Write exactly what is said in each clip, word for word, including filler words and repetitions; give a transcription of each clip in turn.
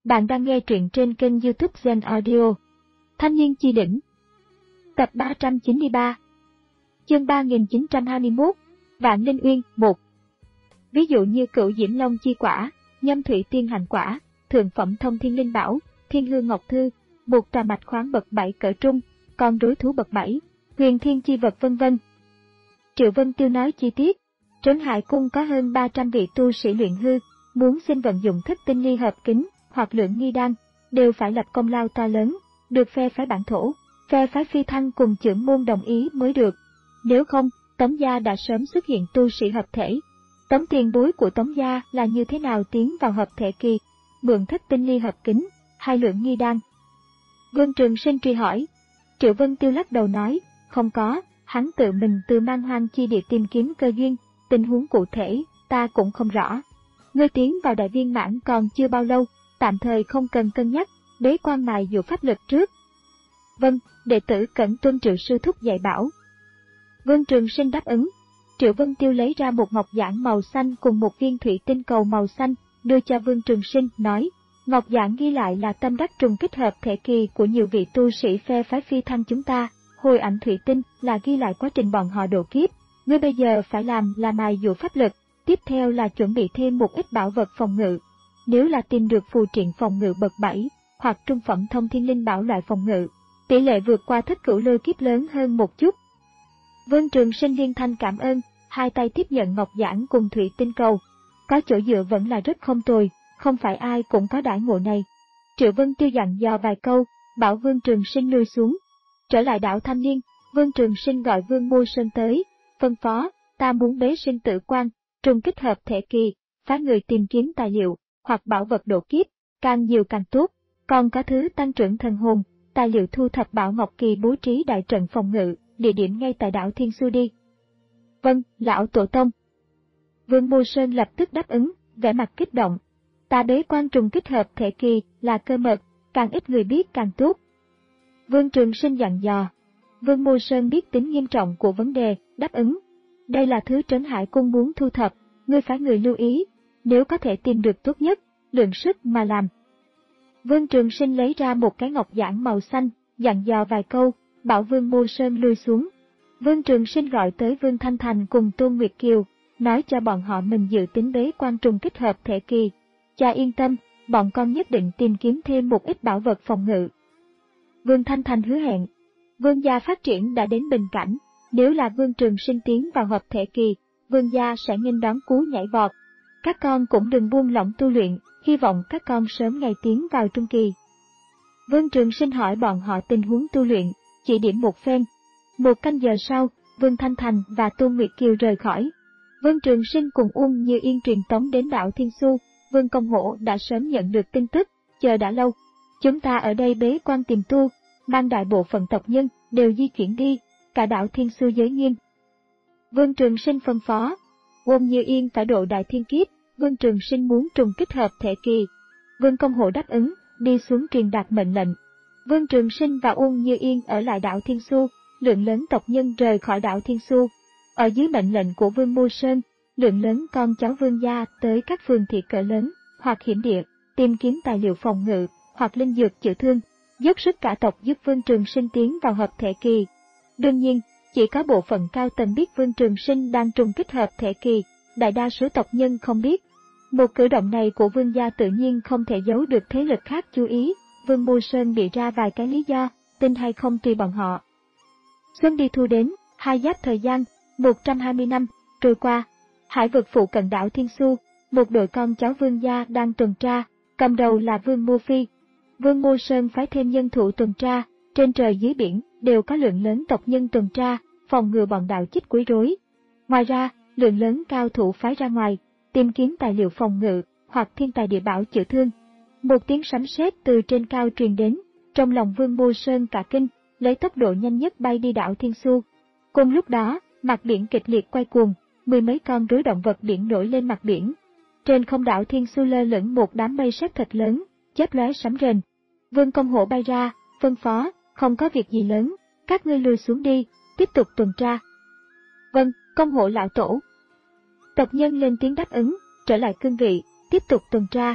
Bạn đang nghe truyện trên kênh YouTube Zen Audio. Thanh niên chi đỉnh. Tập ba trăm chín mươi ba. Chương ba nghìn chín trăm hai mươi mốt. Vạn Linh Uyên một. Ví dụ như cửu diễm long chi quả, nhâm thủy tiên hành quả, thượng phẩm thông thiên linh bảo, thiên hương ngọc thư, một trà mạch khoáng bậc bảy cỡ trung, con đối thú bậc bảy, huyền thiên chi vật vân vân. Triệu Vân Tiêu nói chi tiết. Trấn Hải Cung có hơn ba trăm vị tu sĩ luyện hư, muốn xin vận dụng thất tinh ly hợp kính hoặc lượng nghi đan, đều phải lập công lao to lớn, được phe phái bản thổ, phe phái phi thăng cùng chưởng môn đồng ý mới được. Nếu không, Tống gia đã sớm xuất hiện tu sĩ hợp thể. Tống tiền bối của Tống gia là như thế nào tiến vào hợp thể kỳ, mượn thất tinh ly hợp kính, hai lượng nghi đan? Vương Trường Sinh truy hỏi. Triệu Vân Tiêu lắc đầu nói, không có, hắn tự mình từ Man Hoang chi địa tìm kiếm cơ duyên, tình huống cụ thể, ta cũng không rõ. Ngươi tiến vào đại viên mãn còn chưa bao lâu, tạm thời không cần cân nhắc, bế quan mài dụ pháp lực trước. Vâng, đệ tử cẩn tuân Triệu sư thúc dạy bảo. Vương Trường Sinh đáp ứng. Triệu Vân Tiêu lấy ra một ngọc giản màu xanh cùng một viên thủy tinh cầu màu xanh, đưa cho Vương Trường Sinh, nói, ngọc giản ghi lại là tâm đắc trùng kích hợp thể kỳ của nhiều vị tu sĩ phe phái phi thăng chúng ta, hồi ảnh thủy tinh là ghi lại quá trình bọn họ độ kiếp. Ngươi bây giờ phải làm là mài dụ pháp lực, tiếp theo là chuẩn bị thêm một ít bảo vật phòng ngự. Nếu là tìm được phù triện phòng ngự bậc bảy, hoặc trung phẩm thông thiên linh bảo loại phòng ngự, tỷ lệ vượt qua thất cửu lôi kiếp lớn hơn một chút. Vương Trường Sinh liên thanh cảm ơn, hai tay tiếp nhận ngọc giản cùng thủy tinh cầu. Có chỗ dựa vẫn là rất không tồi, không phải ai cũng có đãi ngộ này. Triệu Vân Tiêu dặn dò vài câu, bảo Vương Trường Sinh lui xuống. Trở lại đảo Thanh Niên, Vương Trường Sinh gọi Vương Mô Sơn tới, phân phó, ta muốn bế sinh tử quan, trùng kích hợp thể kỳ, phái người tìm kiếm tài liệu, hoặc bảo vật độ kiếp, càng nhiều càng tốt, còn có thứ tăng trưởng thần hồn, tài liệu thu thập bảo ngọc kỳ bố trí đại trận phòng ngự, địa điểm ngay tại đảo Thiên Su đi. Vâng, lão tổ tông. Vương Mô Sơn lập tức đáp ứng, vẻ mặt kích động. Ta bế quan trùng kích hợp thể kỳ là cơ mật, càng ít người biết càng tốt. Vương Trường Sinh dặn dò. Vương Mô Sơn biết tính nghiêm trọng của vấn đề, đáp ứng. Đây là thứ Trấn Hải Cung muốn thu thập, ngươi phải người lưu ý, nếu có thể tìm được tốt nhất, lượng sức mà làm. Vương Trường Sinh lấy ra một cái ngọc giản màu xanh, dặn dò vài câu, bảo Vương Mô Sơn lui xuống. Vương Trường Sinh gọi tới Vương Thanh Thành cùng Tôn Nguyệt Kiều, nói cho bọn họ mình dự tính bế quan trùng kích hợp thể kỳ. Cha yên tâm, bọn con nhất định tìm kiếm thêm một ít bảo vật phòng ngự. Vương Thanh Thành hứa hẹn. Vương gia phát triển đã đến bình cảnh, nếu là Vương Trường Sinh tiến vào hợp thể kỳ, Vương gia sẽ nghênh đón cú nhảy vọt. Các con cũng đừng buông lỏng tu luyện, hy vọng các con sớm ngày tiến vào trung kỳ. Vương Trường Sinh hỏi bọn họ tình huống tu luyện, chỉ điểm một phen. Một canh giờ sau, Vương Thanh Thành và Tôn Nguyệt Kiều rời khỏi. Vương Trường Sinh cùng Uông Như Yên truyền tống đến đảo Thiên Su. Vương Công Hổ đã sớm nhận được tin tức, chờ đã lâu. Chúng ta ở đây bế quan tìm tu, mang đại bộ phận tộc nhân đều di chuyển đi, cả đảo Thiên Su giới nghiêm. Vương Trường Sinh phân phó, Uông Như Yên phải độ đại thiên kiếp, Vương Trường Sinh muốn trùng kích hợp thể kỳ. Vương Công Hổ đáp ứng, đi xuống truyền đạt mệnh lệnh. Vương Trường Sinh và Uông Như Yên ở lại đảo Thiên Su, lượng lớn tộc nhân rời khỏi đảo Thiên Su. Ở dưới mệnh lệnh của Vương Mô Sơn, lượng lớn con cháu Vương gia tới các phường thị cỡ lớn, hoặc hiểm địa, tìm kiếm tài liệu phòng ngự, hoặc linh dược chữa thương, dốc sức cả tộc giúp Vương Trường Sinh tiến vào hợp thể kỳ. Đương nhiên, chỉ có bộ phận cao tầng biết Vương Trường Sinh đang trùng kích hợp thể kỳ, đại đa số tộc nhân không biết. Một cử động này của Vương gia tự nhiên không thể giấu được thế lực khác chú ý, Vương Mô Sơn bị ra vài cái lý do, tin hay không tùy bọn họ. Xuân đi thu đến, hai giáp thời gian, một trăm hai mươi năm, trôi qua. Hải vực phụ cận đảo Thiên Su, một đội con cháu Vương gia đang tuần tra, cầm đầu là Vương Mô Phi. Vương Mô Sơn phái thêm nhân thủ tuần tra, trên trời dưới biển đều có lượng lớn tộc nhân tuần tra, phòng ngừa bọn đạo chích quấy rối. Ngoài ra, lượng lớn cao thủ phái ra ngoài, tìm kiếm tài liệu phòng ngự, hoặc thiên tài địa bảo chữa thương. Một tiếng sấm sét từ trên cao truyền đến, trong lòng Vương Mô Sơn cả kinh, lấy tốc độ nhanh nhất bay đi đảo Thiên Su. Cùng lúc đó, mặt biển kịch liệt quay cuồng, mười mấy con rối động vật biển nổi lên mặt biển. Trên không đảo Thiên Su lơ lửng một đám mây sét thật lớn, chớp lóe sấm rền. Vương Công Hổ bay ra, phân phó, không có việc gì lớn, các ngươi lui xuống đi, tiếp tục tuần tra. Vâng, Công Hổ lão tổ. Tộc nhân lên tiếng đáp ứng, trở lại cương vị, tiếp tục tuần tra.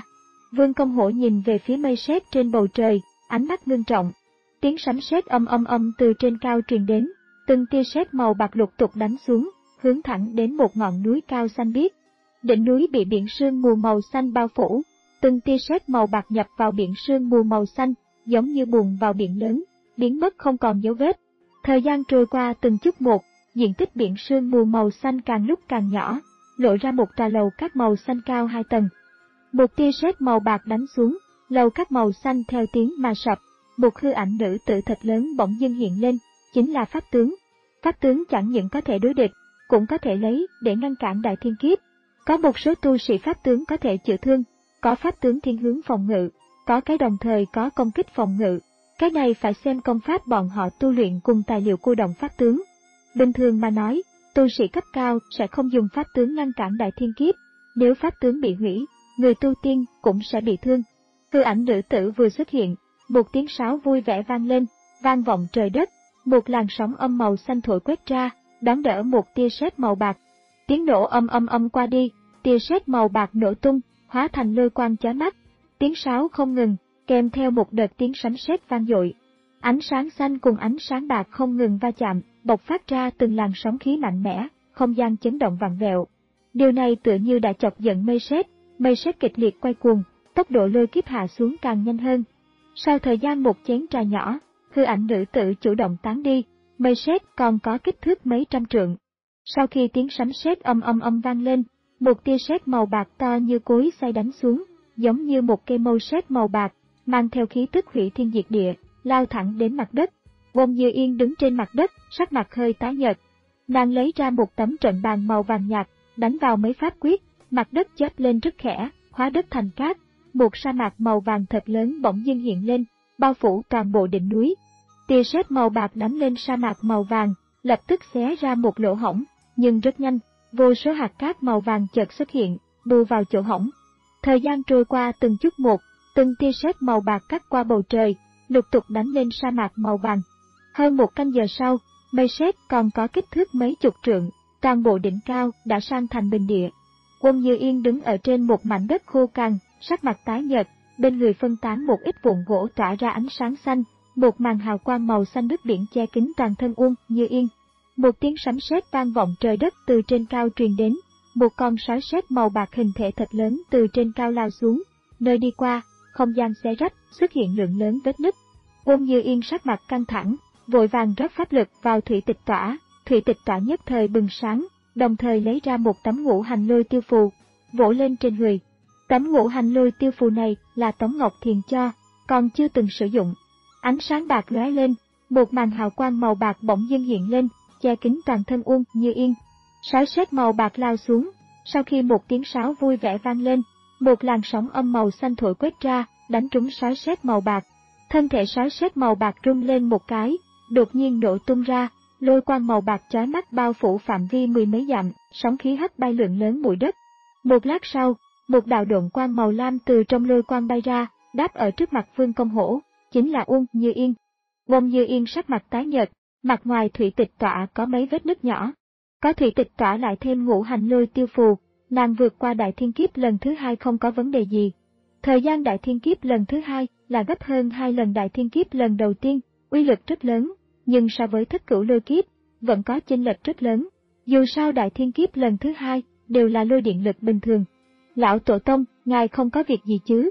Vương Công Hổ nhìn về phía mây sét trên bầu trời, ánh mắt ngưng trọng. Tiếng sấm sét âm âm âm từ trên cao truyền đến, từng tia sét màu bạc lục tục đánh xuống, hướng thẳng đến một ngọn núi cao xanh biếc. Đỉnh núi bị biển sương mù màu xanh bao phủ, từng tia sét màu bạc nhập vào biển sương mù màu xanh, giống như bùn vào biển lớn, biến mất không còn dấu vết. Thời gian trôi qua từng chút một, diện tích biển sương mù màu xanh càng lúc càng nhỏ, lộ ra một tòa lầu các màu xanh cao hai tầng. Một tia sét màu bạc đánh xuống, lầu các màu xanh theo tiếng mà sập. Một hư ảnh nữ tử thật lớn bỗng dưng hiện lên, chính là pháp tướng. Pháp tướng chẳng những có thể đối địch, cũng có thể lấy để ngăn cản đại thiên kiếp. Có một số tu sĩ pháp tướng có thể chữa thương, có pháp tướng thiên hướng phòng ngự, có cái đồng thời có công kích phòng ngự. Cái này phải xem công pháp bọn họ tu luyện cùng tài liệu cô động pháp tướng. Bình thường mà nói, tu sĩ cấp cao sẽ không dùng pháp tướng ngăn cản đại thiên kiếp. Nếu pháp tướng bị hủy, người tu tiên cũng sẽ bị thương. Hư ảnh nữ tử vừa xuất hiện, một tiếng sáo vui vẻ vang lên, vang vọng trời đất, một làn sóng âm màu xanh thổi quét ra, đón đỡ một tia sét màu bạc. Tiếng nổ âm âm âm qua đi, tia sét màu bạc nổ tung, hóa thành lôi quang chói mắt. Tiếng sáo không ngừng, kèm theo một đợt tiếng sấm sét vang dội. Ánh sáng xanh cùng ánh sáng bạc không ngừng va chạm, bộc phát ra từng làn sóng khí mạnh mẽ, không gian chấn động vặn vẹo. Điều này tựa như đã chọc giận mây sét, mây sét kịch liệt quay cuồng, tốc độ lôi kiếp hạ xuống càng nhanh hơn. Sau thời gian một chén trà nhỏ, hư ảnh nữ tử chủ động tán đi, mây sét còn có kích thước mấy trăm trượng. Sau khi tiếng sấm sét âm âm âm vang lên, một tia sét màu bạc to như cối xay đánh xuống, giống như một cây mâu sét màu bạc, mang theo khí tức hủy thiên diệt địa, lao thẳng đến mặt đất. Wong Như Yên đứng trên mặt đất, sắc mặt hơi tái nhợt. Nàng lấy ra một tấm trận bàn màu vàng nhạt, đánh vào mấy pháp quyết, mặt đất chớp lên rất khẽ, hóa đất thành cát. Một sa mạc màu vàng thật lớn bỗng dưng hiện lên, bao phủ toàn bộ đỉnh núi. Tia sét màu bạc đánh lên sa mạc màu vàng, lập tức xé ra một lỗ hổng, nhưng rất nhanh, vô số hạt cát màu vàng chợt xuất hiện, bù vào chỗ hổng. Thời gian trôi qua từng chút một, từng tia sét màu bạc cắt qua bầu trời, lục tục đánh lên sa mạc màu vàng. Hơn một canh giờ sau, mây sét còn có kích thước mấy chục trượng, toàn bộ đỉnh cao đã sang thành bình địa. Wong Như Yên đứng ở trên một mảnh đất khô cằn, sắc mặt tái nhợt, bên người phân tán một ít vụn gỗ tỏa ra ánh sáng xanh, một màn hào quang màu xanh nước biển che kín toàn thân Wong Như Yên. Một tiếng sấm sét vang vọng trời đất từ trên cao truyền đến, một con sói sét màu bạc hình thể thật lớn từ trên cao lao xuống, nơi đi qua, không gian xé rách, xuất hiện lượng lớn vết nứt. Wong Như Yên sắc mặt căng thẳng, vội vàng rót pháp lực vào thủy tịch tỏa, thủy tịch tỏa nhất thời bừng sáng, đồng thời lấy ra một tấm ngũ hành lôi tiêu phù, vỗ lên trên người. Tấm ngũ hành lôi tiêu phù này là Tống Ngọc Thiền cho, còn chưa từng sử dụng. Ánh sáng bạc lóe lên, một màn hào quang màu bạc bỗng dưng hiện lên, che kín toàn thân Wong Như Yên. Sói sét màu bạc lao xuống, sau khi một tiếng sáo vui vẻ vang lên, một làn sóng âm màu xanh thổi quét ra, đánh trúng sói sét màu bạc. Thân thể sói sét màu bạc rung lên một cái, đột nhiên nổ tung ra, lôi quang màu bạc chói mắt bao phủ phạm vi mười mấy dặm, sóng khí hất bay lượng lớn bụi đất. Một lát sau, một đạo độn quang màu lam từ trong lôi quang bay ra, đáp ở trước mặt Vương Công Hổ, chính là Wong Như Yên. Wong Như Yên sắc mặt tái nhợt, mặt ngoài thủy tịch tỏa có mấy vết nứt nhỏ. Có thủy tịch tỏa lại thêm ngũ hành lôi tiêu phù, nàng vượt qua đại thiên kiếp lần thứ hai không có vấn đề gì. Thời gian đại thiên kiếp lần thứ hai là gấp hơn hai lần đại thiên kiếp lần đầu tiên, uy lực rất lớn, nhưng so với thất cửu lôi kiếp, vẫn có chênh lệch rất lớn. Dù sao đại thiên kiếp lần thứ hai đều là lôi điện lực bình thường. Lão Tổ Tông, ngài không có việc gì chứ?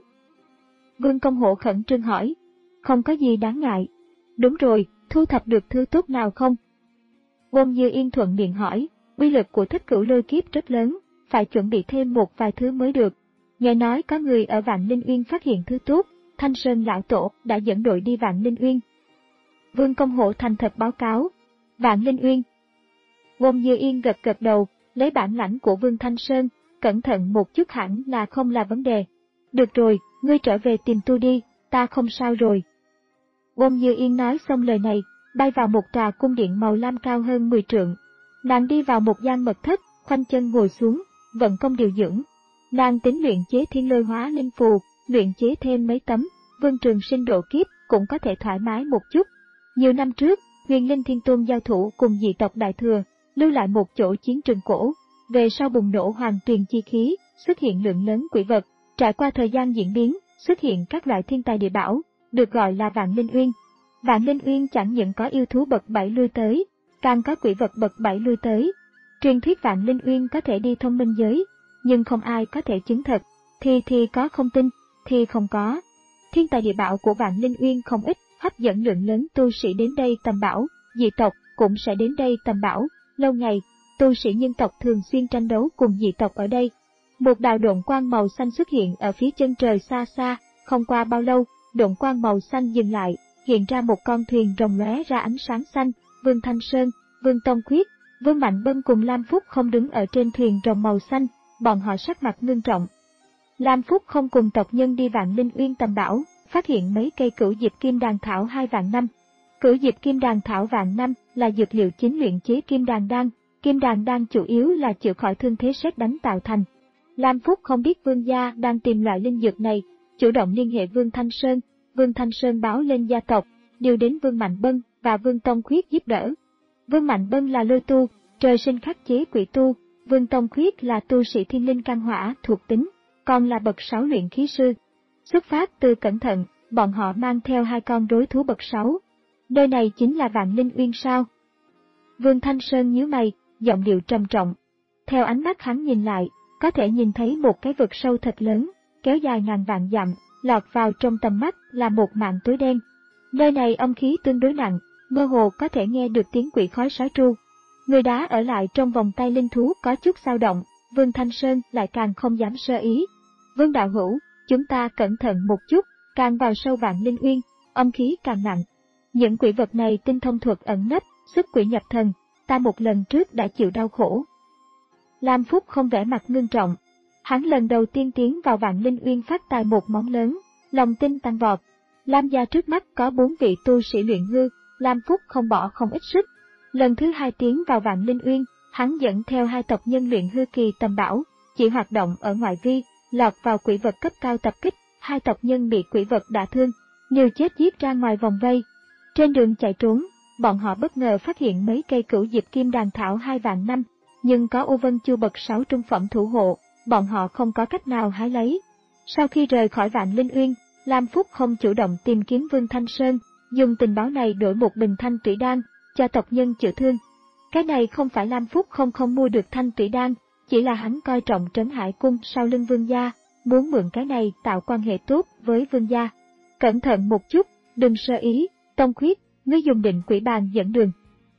Vương Công Hổ khẩn trương hỏi. Không có gì đáng ngại. Đúng rồi, thu thập được thứ tốt nào không? Wong Như Yên thuận miệng hỏi, uy lực của thất cửu lôi kiếp rất lớn, phải chuẩn bị thêm một vài thứ mới được. Nghe nói có người ở Vạn Linh Uyên phát hiện thứ tốt, Thanh Sơn Lão Tổ đã dẫn đội đi Vạn Linh Uyên. Vương Công Hổ thành thật báo cáo. Vạn Linh Uyên. Wong Như Yên gật gật đầu, lấy bản lãnh của Vương Thanh Sơn, cẩn thận một chút hẳn là không là vấn đề. Được rồi, ngươi trở về tìm tôi đi, ta không sao rồi. Wong Như Yên nói xong lời này, bay vào một tòa cung điện màu lam cao hơn mười trượng. Nàng đi vào một gian mật thất, khoanh chân ngồi xuống, vận công điều dưỡng. Nàng tính luyện chế thiên lôi hóa linh phù, luyện chế thêm mấy tấm, Vương Trường Sinh độ kiếp cũng có thể thoải mái một chút. Nhiều năm trước, Huyền Linh Thiên Tôn giao thủ cùng dị tộc Đại Thừa, lưu lại một chỗ chiến trường cổ. Về sau bùng nổ hoàng tuyền chi khí, xuất hiện lượng lớn quỷ vật, Trải qua thời gian diễn biến, xuất hiện các loại thiên tài địa bảo, được gọi là Vạn Linh Uyên. Vạn Linh Uyên chẳng những có yêu thú bậc bảy lui tới, càng có quỷ vật bậc bảy lui tới. Truyền thuyết Vạn Linh Uyên có thể đi thông minh giới, nhưng không ai có thể chứng thực, thì thì có không tin, thì không có. Thiên tài địa bảo của Vạn Linh Uyên không ít, hấp dẫn lượng lớn tu sĩ đến đây tầm bảo, dị tộc cũng sẽ đến đây tầm bảo. Lâu ngày, tu sĩ nhân tộc thường xuyên tranh đấu cùng dị tộc ở đây. Một đạo độn quang màu xanh xuất hiện ở phía chân trời xa xa, không qua bao lâu, độn quang màu xanh dừng lại, hiện ra một con thuyền rồng lóe ra ánh sáng xanh. Vương Thanh Sơn, Vương Tông Khuyết, Vương Mạnh Bân cùng Lam Phúc không đứng ở trên thuyền rồng màu xanh, bọn họ sắc mặt ngưng trọng. Lam Phúc không cùng tộc nhân đi Vạn Linh Uyên tầm bảo, phát hiện mấy cây cửu diệp kim đàn thảo hai vạn năm. Cửu diệp kim đàn thảo vạn năm là dược liệu chính luyện chế kim đàn đan, kim đàn đan chủ yếu là chữa khỏi thương thế sét đánh tạo thành. Lam Phúc không biết Vương gia đang tìm loại linh dược này, chủ động liên hệ Vương Thanh Sơn, Vương Thanh Sơn báo lên gia tộc, điều đến Vương Mạnh Bân và Vương Tông Khuyết giúp đỡ. Vương Mạnh Bân là lôi tu, trời sinh khắc chế quỷ tu, Vương Tông Khuyết là tu sĩ thiên linh can hỏa thuộc tính, còn là bậc sáu luyện khí sư. Xuất phát từ cẩn thận, bọn họ mang theo hai con rối thú bậc sáu. Nơi này chính là Vạn Linh Uyên sao? Vương Thanh Sơn nhíu mày, giọng điệu trầm trọng. Theo ánh mắt hắn nhìn lại, có thể nhìn thấy một cái vực sâu thật lớn, kéo dài ngàn vạn dặm, lọt vào trong tầm mắt là một màn tối đen. Nơi này âm khí tương đối nặng, mơ hồ có thể nghe được tiếng quỷ khói sói tru. Người đá ở lại trong vòng tay linh thú có chút dao động, Vương Thanh Sơn lại càng không dám sơ ý. Vương đạo hữu, chúng ta cẩn thận một chút, càng vào sâu Vạn Linh Uyên, âm khí càng nặng. Những quỷ vật này tinh thông thuật ẩn nấp, xuất quỷ nhập thần, ta một lần trước đã chịu đau khổ. Lam Phúc không vẻ mặt ngưng trọng. Hắn lần đầu tiên tiến vào Vạn Linh Uyên phát tài một món lớn, lòng tin tăng vọt. Lam gia trước mắt có bốn vị tu sĩ luyện hư, Lam Phúc không bỏ không ít sức. Lần thứ hai tiến vào Vạn Linh Uyên, hắn dẫn theo hai tộc nhân luyện hư kỳ tầm bảo, chỉ hoạt động ở ngoại vi, lọt vào quỷ vật cấp cao tập kích, hai tộc nhân bị quỷ vật đả thương, liều chết giết ra ngoài vòng vây. Trên đường chạy trốn, bọn họ bất ngờ phát hiện mấy cây cửu diệp kim đàn thảo hai vạn năm, nhưng có ô vân chu bậc sáu trung phẩm thủ hộ, bọn họ không có cách nào hái lấy. Sau khi rời khỏi Vạn Linh Uyên, Lam Phúc không chủ động tìm kiếm Vương Thanh Sơn, dùng tình báo này đổi một bình thanh trĩ đan, cho tộc nhân chữa thương. Cái này không phải Lam Phúc không không mua được thanh trĩ đan, chỉ là hắn coi trọng Trấn Hải Cung sau lưng Vương gia, muốn mượn cái này tạo quan hệ tốt với Vương gia. Cẩn thận một chút, đừng sơ ý, Tông Khuyết, ngươi dùng định quỷ bàn dẫn đường.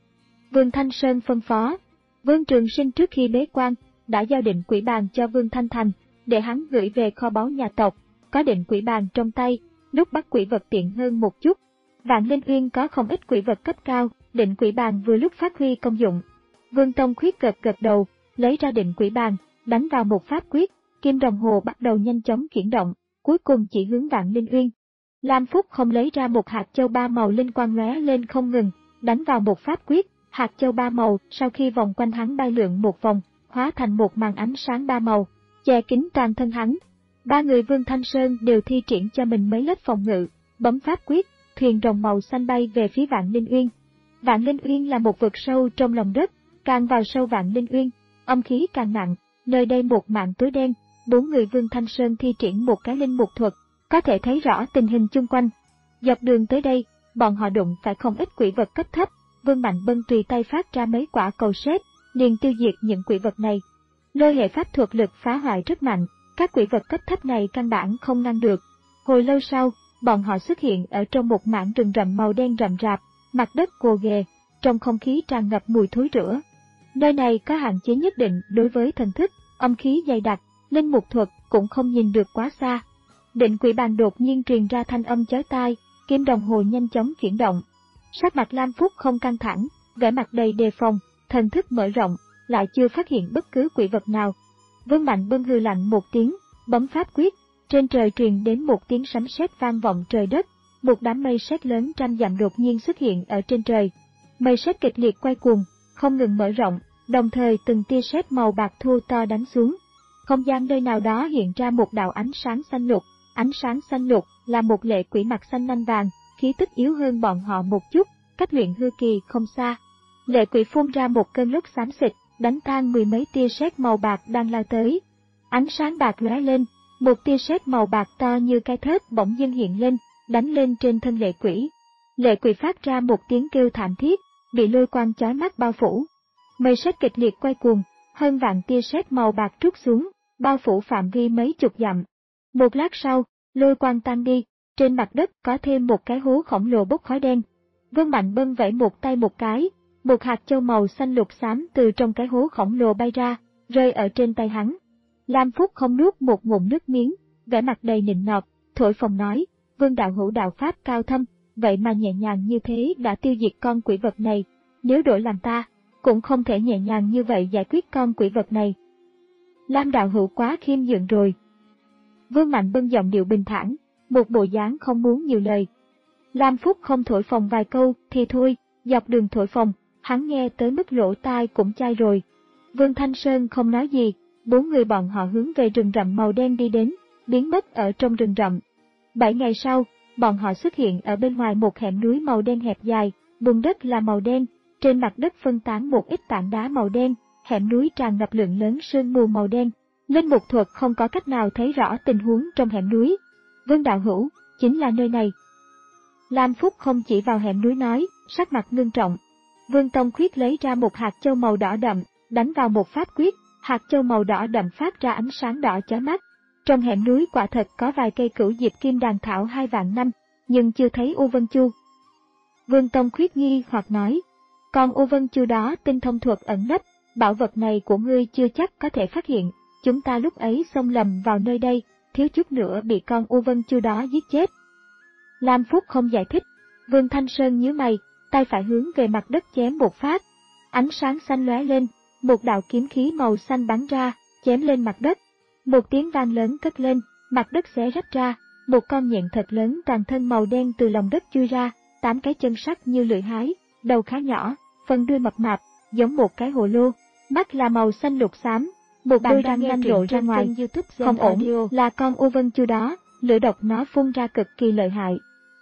Vương Thanh Sơn phân phó. Vương Trường Sinh trước khi bế quan, đã giao định quỷ bàn cho Vương Thanh Thành, để hắn gửi về kho báu nhà tộc, có định quỷ bàn trong tay, lúc bắt quỷ vật tiện hơn một chút. Vạn Linh Uyên có không ít quỷ vật cấp cao, định quỷ bàn vừa lúc phát huy công dụng. Vương Tông Khuyết gật gật đầu, lấy ra định quỷ bàn, đánh vào một pháp quyết, kim đồng hồ bắt đầu nhanh chóng chuyển động, cuối cùng chỉ hướng Vạn Linh Uyên. Lam Phúc không lấy ra một hạt châu ba màu linh quang lóe lên không ngừng, đánh vào một pháp quyết, hạt châu ba màu sau khi vòng quanh hắn bay lượn một vòng, hóa thành một màn ánh sáng ba màu, che kín toàn thân hắn. Ba người Vương Thanh Sơn đều thi triển cho mình mấy lớp phòng ngự, bấm pháp quyết, thuyền rồng màu xanh bay về phía Vạn Linh Uyên. Vạn Linh Uyên là một vực sâu trong lòng đất, càng vào sâu Vạn Linh Uyên, âm khí càng nặng, nơi đây một màn tối đen. Bốn người Vương Thanh Sơn thi triển một cái linh mục thuật, có thể thấy rõ tình hình chung quanh. Dọc đường tới đây, bọn họ đụng phải không ít quỷ vật cấp thấp, Vương Mạnh Bân tùy tay phát ra mấy quả cầu sét, liền tiêu diệt những quỷ vật này. Lôi hệ pháp thuật lực phá hoại rất mạnh, các quỷ vật cấp thấp này căn bản không ngăn được. Hồi lâu sau, bọn họ xuất hiện ở trong một mảng rừng rậm màu đen rậm rạp, mặt đất gồ ghề, trong không khí tràn ngập mùi thối rữa. Nơi này có hạn chế nhất định đối với thần thức, âm khí dày đặc, linh mục thuật cũng không nhìn được quá xa. Định quỷ bàn đột nhiên truyền ra thanh âm chói tai, kim đồng hồ nhanh chóng chuyển động. Sắc mặt Lam Phúc không căng thẳng, vẻ mặt đầy đề phòng, thần thức mở rộng, lại chưa phát hiện bất cứ quỷ vật nào. Vương Mạnh Bân hừ lạnh một tiếng, bấm pháp quyết, trên trời truyền đến một tiếng sấm sét vang vọng trời đất, một đám mây sét lớn trăm dặm đột nhiên xuất hiện ở trên trời. Mây sét kịch liệt quay cuồng, không ngừng mở rộng, đồng thời từng tia sét màu bạc thô to đánh xuống. Không gian nơi nào đó hiện ra một đạo ánh sáng xanh lục, ánh sáng xanh lục là một lệ quỷ mặt xanh nanh vàng, khí tức yếu hơn bọn họ một chút, cách luyện hư kỳ không xa. Lệ quỷ phun ra một cơn lốc xám xịt, đánh tan mười mấy tia sét màu bạc đang lao tới. Ánh sáng bạc lóe lên, Một tia sét màu bạc to như cái thớt bỗng dưng hiện lên, đánh lên trên thân lệ quỷ. Lệ quỷ phát ra một tiếng kêu thảm thiết, bị lôi quang chói mắt bao phủ. Mây sét kịch liệt quay cuồng, hơn vạn tia sét màu bạc trút xuống, bao phủ phạm vi mấy chục dặm. Một lát sau, lôi quang tan đi, trên mặt đất có thêm một cái hố khổng lồ bốc khói đen. Vương Mạnh Bân vẫy một tay một cái, một hạt châu màu xanh lục xám từ trong cái hố khổng lồ bay ra, rơi ở trên tay hắn. Lam Phúc không nuốt một ngụm nước miếng, vẻ mặt đầy nịnh nọt, thổi phồng nói, Vương đạo hữu đạo pháp cao thâm, vậy mà nhẹ nhàng như thế đã tiêu diệt con quỷ vật này, nếu đổi làm ta, cũng không thể nhẹ nhàng như vậy giải quyết con quỷ vật này. Lam đạo hữu quá khiêm nhượng rồi. Vương Mạnh Bân giọng điệu bình thản, một bộ dáng không muốn nhiều lời. Lam Phúc không thổi phồng vài câu thì thôi, dọc đường thổi phồng, hắn nghe tới mức lỗ tai cũng chai rồi. Vương Thanh Sơn không nói gì, bốn người bọn họ hướng về rừng rậm màu đen đi đến, biến mất ở trong rừng rậm. Bảy ngày sau, bọn họ xuất hiện ở bên ngoài một hẻm núi màu đen hẹp dài, bùn đất là màu đen, trên mặt đất phân tán một ít tảng đá màu đen, hẻm núi tràn ngập lượng lớn sương mù màu đen. Linh mục thuật không có cách nào thấy rõ tình huống trong hẻm núi. Vương đạo hữu, chính là nơi này. Lam Phúc không chỉ vào hẻm núi nói, sắc mặt ngưng trọng. Vương Tông Khuyết lấy ra một hạt châu màu đỏ đậm, đánh vào một pháp quyết, hạt châu màu đỏ đậm phát ra ánh sáng đỏ chói mắt. Trong hẻm núi quả thật có vài cây cửu diệp kim đàn thảo hai vạn năm, nhưng chưa thấy U Vân Chu. Vương Tông Khuyết nghi hoặc nói, còn U Vân Chu đó tinh thông thuật ẩn nấp, bảo vật này của ngươi chưa chắc có thể phát hiện, chúng ta lúc ấy xông lầm vào nơi đây, thiếu chút nữa bị con U Vân Chu đó giết chết. Lam Phúc không giải thích, Vương Thanh Sơn nhíu mày, tay phải hướng về mặt đất chém một phát. Ánh sáng xanh lóe lên, một đạo kiếm khí màu xanh bắn ra, chém lên mặt đất. Một tiếng vang lớn cất lên, mặt đất xé rách ra, một con nhện thật lớn toàn thân màu đen từ lòng đất chui ra, tám cái chân sắc như lưỡi hái, đầu khá nhỏ, phần đuôi mập mạp, giống một cái hồ lô, mắt là màu xanh lục xám, một đôi răng nanh lộ ra ngoài, không ổn, là con U Vân Chu đó, lửa độc nó phun ra cực kỳ lợi hại.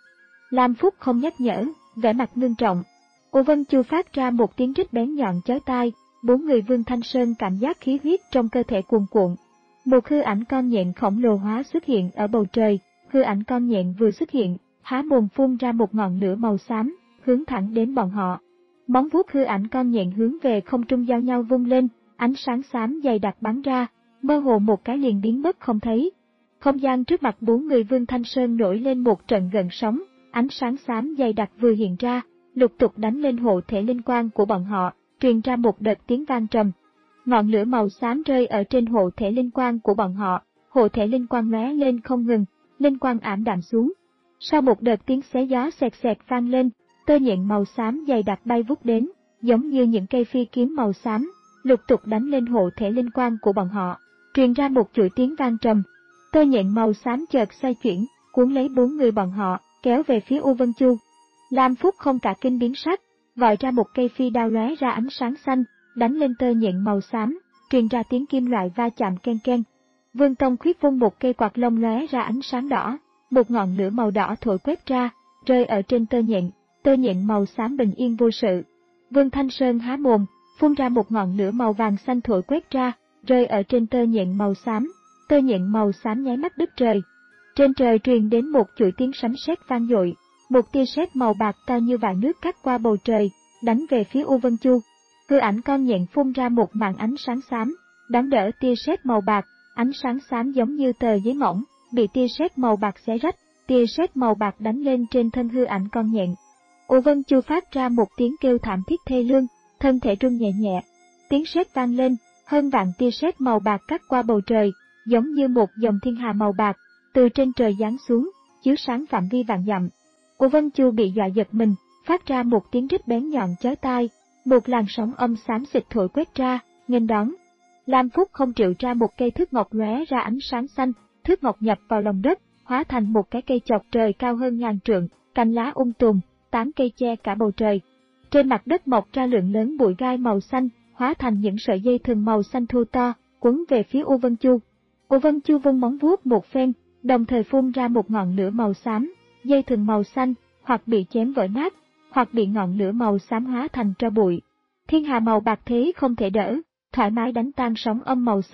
Lam Phúc không nhắc nhở, vẻ mặt ngưng trọng. U Vân Chu phát ra một tiếng rít bén nhọn chói tai, bốn người Vương Thanh Sơn cảm giác khí huyết trong cơ thể cuồn cuộn. Một hư ảnh con nhện khổng lồ hóa xuất hiện ở bầu trời, hư ảnh con nhện vừa xuất hiện, há mồm phun ra một ngọn lửa màu xám, hướng thẳng đến bọn họ. Móng vuốt hư ảnh con nhện hướng về không trung giao nhau vung lên, ánh sáng xám dày đặc bắn ra, mơ hồ một cái liền biến mất không thấy. Không gian trước mặt bốn người Vương Thanh Sơn nổi lên một trận gợn sóng, ánh sáng xám dày đặc vừa hiện ra, lục tục đánh lên hộ thể linh quang của bọn họ, truyền ra một đợt tiếng vang trầm. Ngọn lửa màu xám rơi ở trên hộ thể linh quang của bọn họ, hộ thể linh quang lóe lên không ngừng, linh quang ảm đạm xuống. Sau một đợt tiếng xé gió xẹt xẹt vang lên, tơ nhện màu xám dày đặc bay vút đến, giống như những cây phi kiếm màu xám, lục tục đánh lên hộ thể linh quang của bọn họ, truyền ra một chuỗi tiếng vang trầm. Tơ nhện màu xám chợt xoay chuyển, cuốn lấy bốn người bọn họ, kéo về phía U Vân Chu. Lam Phúc không cả kinh biến sắc, vòi ra một cây phi đao lóe ra ánh sáng xanh, đánh lên tơ nhện màu xám, truyền ra tiếng kim loại va chạm ken ken. Vương Tông Khuyết vung một cây quạt lông lóe ra ánh sáng đỏ, một ngọn lửa màu đỏ thổi quét ra, rơi ở trên tơ nhện, tơ nhện màu xám bình yên vô sự. Vương Thanh Sơn há mồm, phun ra một ngọn lửa màu vàng xanh thổi quét ra, rơi ở trên tơ nhện màu xám, tơ nhện màu xám nháy mắt đứt trời. Trên trời truyền đến một chuỗi tiếng sấm sét vang dội, một tia sét màu bạc to như vại nước cắt qua bầu trời, đánh về phía U Vân Chu. Hư ảnh con nhện phun ra một màn ánh sáng xám, đón đỡ tia sét màu bạc, ánh sáng xám giống như tờ giấy mỏng, bị tia sét màu bạc xé rách, tia sét màu bạc đánh lên trên thân hư ảnh con nhện. U Vân Chu phát ra một tiếng kêu thảm thiết thê lương, thân thể rung nhẹ nhẹ. Tiếng sét vang lên, hơn vạn tia sét màu bạc cắt qua bầu trời, giống như một dòng thiên hà màu bạc, từ trên trời giáng xuống, chiếu sáng phạm vi vạn dặm. U Vân Chu bị dọa giật mình, phát ra một tiếng rít bén nhọn chói tai, một làn sóng âm xám xịt thổi quét ra, nghênh đón. Lam Phúc không triệu ra một cây thước ngọc lóe ra ánh sáng xanh, thước ngọc nhập vào lòng đất, hóa thành một cái cây chọc trời cao hơn ngàn trượng, cành lá um tùm, tám cây che cả bầu trời. Trên mặt đất mọc ra lượng lớn bụi gai màu xanh, hóa thành những sợi dây thừng màu xanh thô to, quấn về phía U Vân Chu. U Vân Chu vung móng vuốt một phen, đồng thời phun ra một ngọn lửa màu xám, dây thừng màu xanh, hoặc bị chém vỡ nát, hoặc bị ngọn lửa màu xám hóa thành tro bụi. Thiên hà màu bạc thế không thể đỡ, thoải mái đánh tan sóng âm màu xám,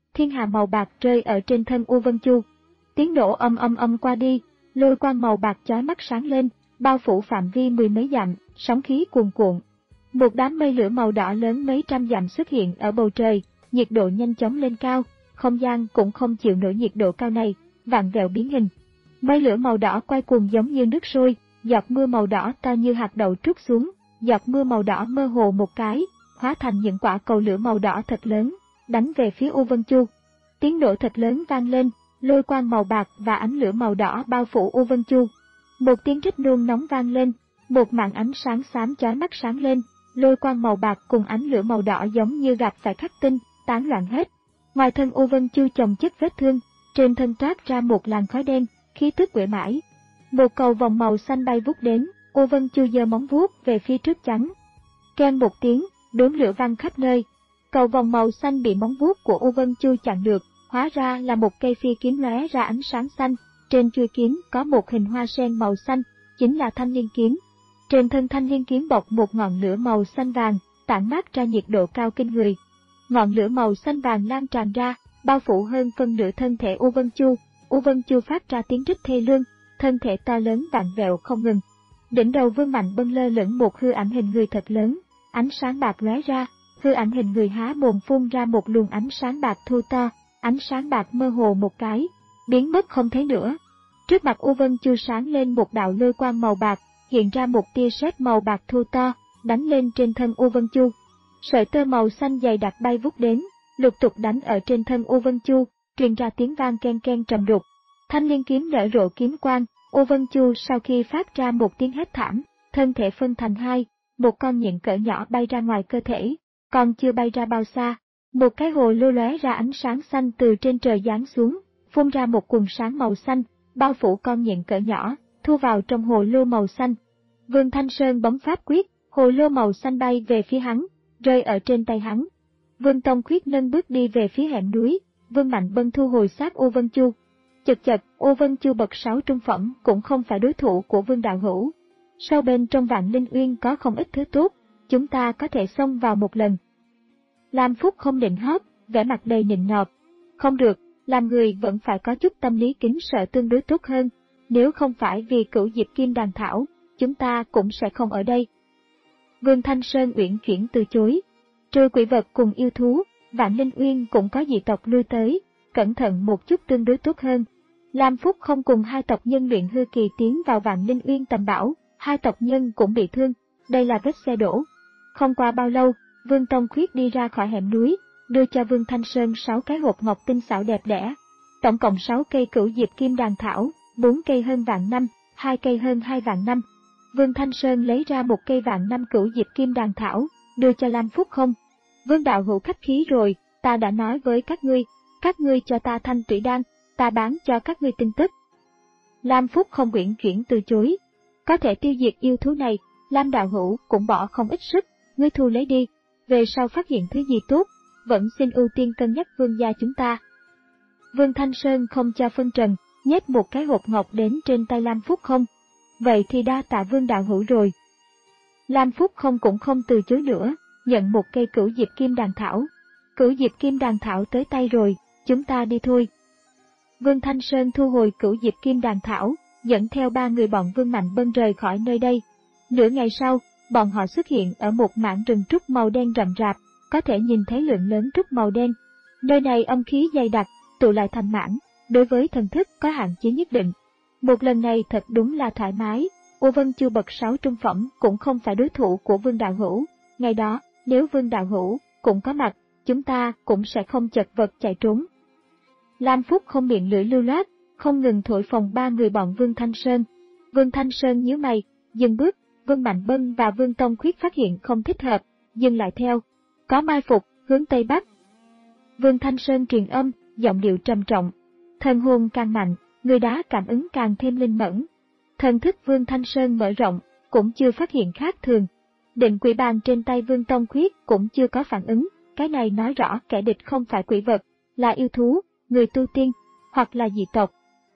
thiên hà màu bạc rơi ở trên thân U Vân Chu. Tiếng nổ âm âm âm qua đi, lôi quang màu bạc chói mắt sáng lên, bao phủ phạm vi mười mấy dặm, sóng khí cuồn cuộn. Một đám mây lửa màu đỏ lớn mấy trăm dặm xuất hiện ở bầu trời, nhiệt độ nhanh chóng lên cao, không gian cũng không chịu nổi nhiệt độ cao này, vặn vẹo biến hình. Mây lửa màu đỏ quay cuồng giống như nước sôi, giọt mưa màu đỏ to như hạt đậu trút xuống, giọt mưa màu đỏ mơ hồ một cái, hóa thành những quả cầu lửa màu đỏ thật lớn, đánh về phía U Vân Chu. Tiếng nổ thật lớn vang lên, lôi quang màu bạc và ánh lửa màu đỏ bao phủ U Vân Chu. Một tiếng rít nôn nóng vang lên, một màn ánh sáng xám chói mắt sáng lên, lôi quang màu bạc cùng ánh lửa màu đỏ giống như gặp phải khắc tinh, tán loạn hết. Ngoài thân U Vân Chu chồng chất vết thương, trên thân toát ra một làn khói đen, khí tức uể mãi. Một cầu vòng màu xanh bay vút đến, U Vân Chu giơ móng vuốt về phía trước chắn. Keng một tiếng, đốm lửa văng khắp nơi. Cầu vòng màu xanh bị móng vuốt của U Vân Chu chặn được, hóa ra là một cây phi kiếm lóe ra ánh sáng xanh. Trên chuôi kiếm có một hình hoa sen màu xanh, chính là thanh liên kiếm. Trên thân thanh liên kiếm bọc một ngọn lửa màu xanh vàng, tản mát ra nhiệt độ cao kinh người. Ngọn lửa màu xanh vàng lan tràn ra, bao phủ hơn phân nửa thân thể U Vân Chu. U Vân Chu phát ra tiếng rít thê lương, thân thể to lớn vặn vẹo không ngừng. Đỉnh đầu Vương Mạnh Bân lơ lửng một hư ảnh hình người thật lớn, ánh sáng bạc lóe ra, hư ảnh hình người há mồm phun ra một luồng ánh sáng bạc thô to, ánh sáng bạc mơ hồ một cái, biến mất không thấy nữa. Trước mặt U Vân Chu sáng lên một đạo lôi quang màu bạc, hiện ra một tia sét màu bạc thô to, đánh lên trên thân U Vân Chu. Sợi tơ màu xanh dày đặc bay vút đến, lục tục đánh ở trên thân U Vân Chu, truyền ra tiếng vang ken ken trầm đục. Thanh liên kiếm nở rộ kiếm quang, U Vân Chu sau khi phát ra một tiếng hét thảm, thân thể phân thành hai, một con nhện cỡ nhỏ bay ra ngoài cơ thể, còn chưa bay ra bao xa, một cái hồ lô lóe ra ánh sáng xanh từ trên trời giáng xuống, phun ra một quầng sáng màu xanh, bao phủ con nhện cỡ nhỏ, thu vào trong hồ lô màu xanh. Vương Thanh Sơn bấm pháp quyết, hồ lô màu xanh bay về phía hắn, rơi ở trên tay hắn. Vương Tông Khuyết nâng bước đi về phía hẻm núi, Vương Mạnh Bân thu hồi xác U Vân Chu. Chật chật, U Vân Chu bậc sáu trung phẩm cũng không phải đối thủ của Vương Đạo Hữu. Sau bên trong Vạn Linh Uyên có không ít thứ tốt, chúng ta có thể xông vào một lần. Lam Phúc không định hót, vẻ mặt đầy nịnh nọt. Không được, làm người vẫn phải có chút tâm lý kính sợ tương đối tốt hơn, nếu không phải vì Cửu Diệp Kim Đàn Thảo, chúng ta cũng sẽ không ở đây. Vương Thanh Sơn uyển chuyển từ chối. Trừ quỷ vật cùng yêu thú, Vạn Linh Uyên cũng có dị tộc lui tới, cẩn thận một chút tương đối tốt hơn. Lam Phúc không cùng hai tộc nhân luyện hư kỳ tiến vào Vạn Linh Uyên tầm bảo, hai tộc nhân cũng bị thương, đây là vết xe đổ. Không qua bao lâu, Vương Tông Khuyết đi ra khỏi hẻm núi, đưa cho Vương Thanh Sơn sáu cái hộp ngọc tinh xảo đẹp đẽ. Tổng cộng sáu cây Cửu Diệp Kim Đàn Thảo, bốn cây hơn vạn năm, hai cây hơn hai vạn năm. Vương Thanh Sơn lấy ra một cây vạn năm Cửu Diệp Kim Đàn Thảo, đưa cho Lam Phúc không. Vương Đạo Hữu khách khí rồi, ta đã nói với các ngươi, các ngươi cho ta thanh tủy đan, ta bán cho các ngươi tin tức. Lam Phúc không uyển chuyển từ chối. Có thể tiêu diệt yêu thú này, Lam Đạo Hữu cũng bỏ không ít sức, ngươi thu lấy đi, về sau phát hiện thứ gì tốt, vẫn xin ưu tiên cân nhắc vương gia chúng ta. Vương Thanh Sơn không cho phân trần, nhét một cái hộp ngọc đến trên tay Lam Phúc không. Vậy thì đa tạ Vương Đạo Hữu rồi. Lam Phúc không cũng không từ chối nữa, nhận một cây Cửu Diệp Kim Đàn Thảo. Cửu Diệp Kim Đàn Thảo tới tay rồi, chúng ta đi thôi. Vương Thanh Sơn thu hồi Cửu Diệp Kim Đàn Thảo, dẫn theo ba người bọn Vương Mạnh Bân rời khỏi nơi đây. Nửa ngày sau, bọn họ xuất hiện ở một mảng rừng trúc màu đen rậm rạp, có thể nhìn thấy lượng lớn trúc màu đen. Nơi này âm khí dày đặc, tụ lại thành mảng, đối với thần thức có hạn chế nhất định. Một lần này thật đúng là thoải mái, U Vân Chu bậc sáu trung phẩm cũng không phải đối thủ của Vương Đạo Hữu. Ngày đó, nếu Vương Đạo Hữu cũng có mặt, chúng ta cũng sẽ không chật vật chạy trốn. Lam Phúc không miệng lưỡi lưu loát, không ngừng thổi phồng ba người bọn Vương Thanh Sơn. Vương Thanh Sơn nhíu mày, dừng bước, Vương Mạnh Bân và Vương Tông Khuyết phát hiện không thích hợp, dừng lại theo. Có mai phục, hướng Tây Bắc. Vương Thanh Sơn truyền âm, giọng điệu trầm trọng. Thần hồn càng mạnh, người đá cảm ứng càng thêm linh mẫn. Thần thức Vương Thanh Sơn mở rộng, cũng chưa phát hiện khác thường. Định quỷ bàn trên tay Vương Tông Khuyết cũng chưa có phản ứng, cái này nói rõ kẻ địch không phải quỷ vật, là yêu thú, người tu tiên, hoặc là dị tộc.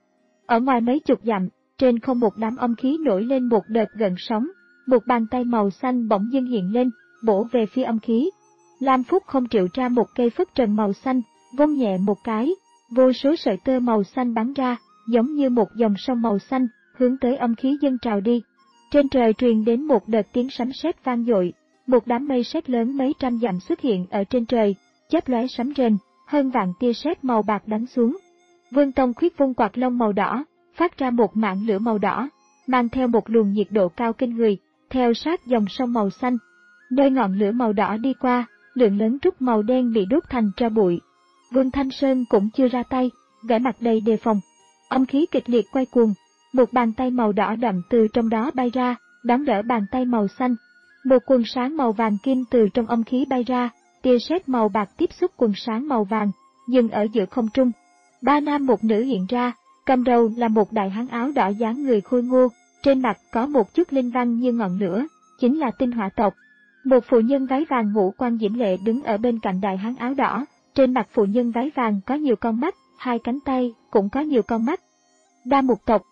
Ở ngoài mấy chục dặm, trên không một đám âm khí nổi lên một đợt gợn sóng, một bàn tay màu xanh bỗng dưng hiện lên, bổ về phía âm khí. Lam Phúc không triệu ra một cây phất trần màu xanh, vung nhẹ một cái, vô số sợi tơ màu xanh bắn ra, giống như một dòng sông màu xanh, hướng tới âm khí dâng trào đi. Trên trời truyền đến một đợt tiếng sấm sét vang dội, một đám mây sét lớn mấy trăm dặm xuất hiện ở trên trời, chớp lóe sấm rền, hơn vạn tia sét màu bạc đánh xuống. Vương Tông Khuyết vung quạt lông màu đỏ, phát ra một mảng lửa màu đỏ, mang theo một luồng nhiệt độ cao kinh người, theo sát dòng sông màu xanh. Nơi ngọn lửa màu đỏ đi qua, lượng lớn trúc màu đen bị đốt thành tro bụi. Vương Thanh Sơn cũng chưa ra tay, vẻ mặt đầy đề phòng. Âm khí kịch liệt quay cuồng, một bàn tay màu đỏ đậm từ trong đó bay ra, đón đỡ bàn tay màu xanh. Một quần sáng màu vàng kim từ trong âm khí bay ra, tia sét màu bạc tiếp xúc quần sáng màu vàng, dừng ở giữa không trung. Ba nam một nữ hiện ra, cầm đầu là một đại hán áo đỏ dáng người khôi ngô, trên mặt có một chút linh văn như ngọn lửa, chính là Tinh Hỏa tộc. Một phụ nhân váy vàng ngũ quan diễm lệ đứng ở bên cạnh đại hán áo đỏ, trên mặt phụ nhân váy vàng có nhiều con mắt, hai cánh tay cũng có nhiều con mắt. Đa Mục tộc.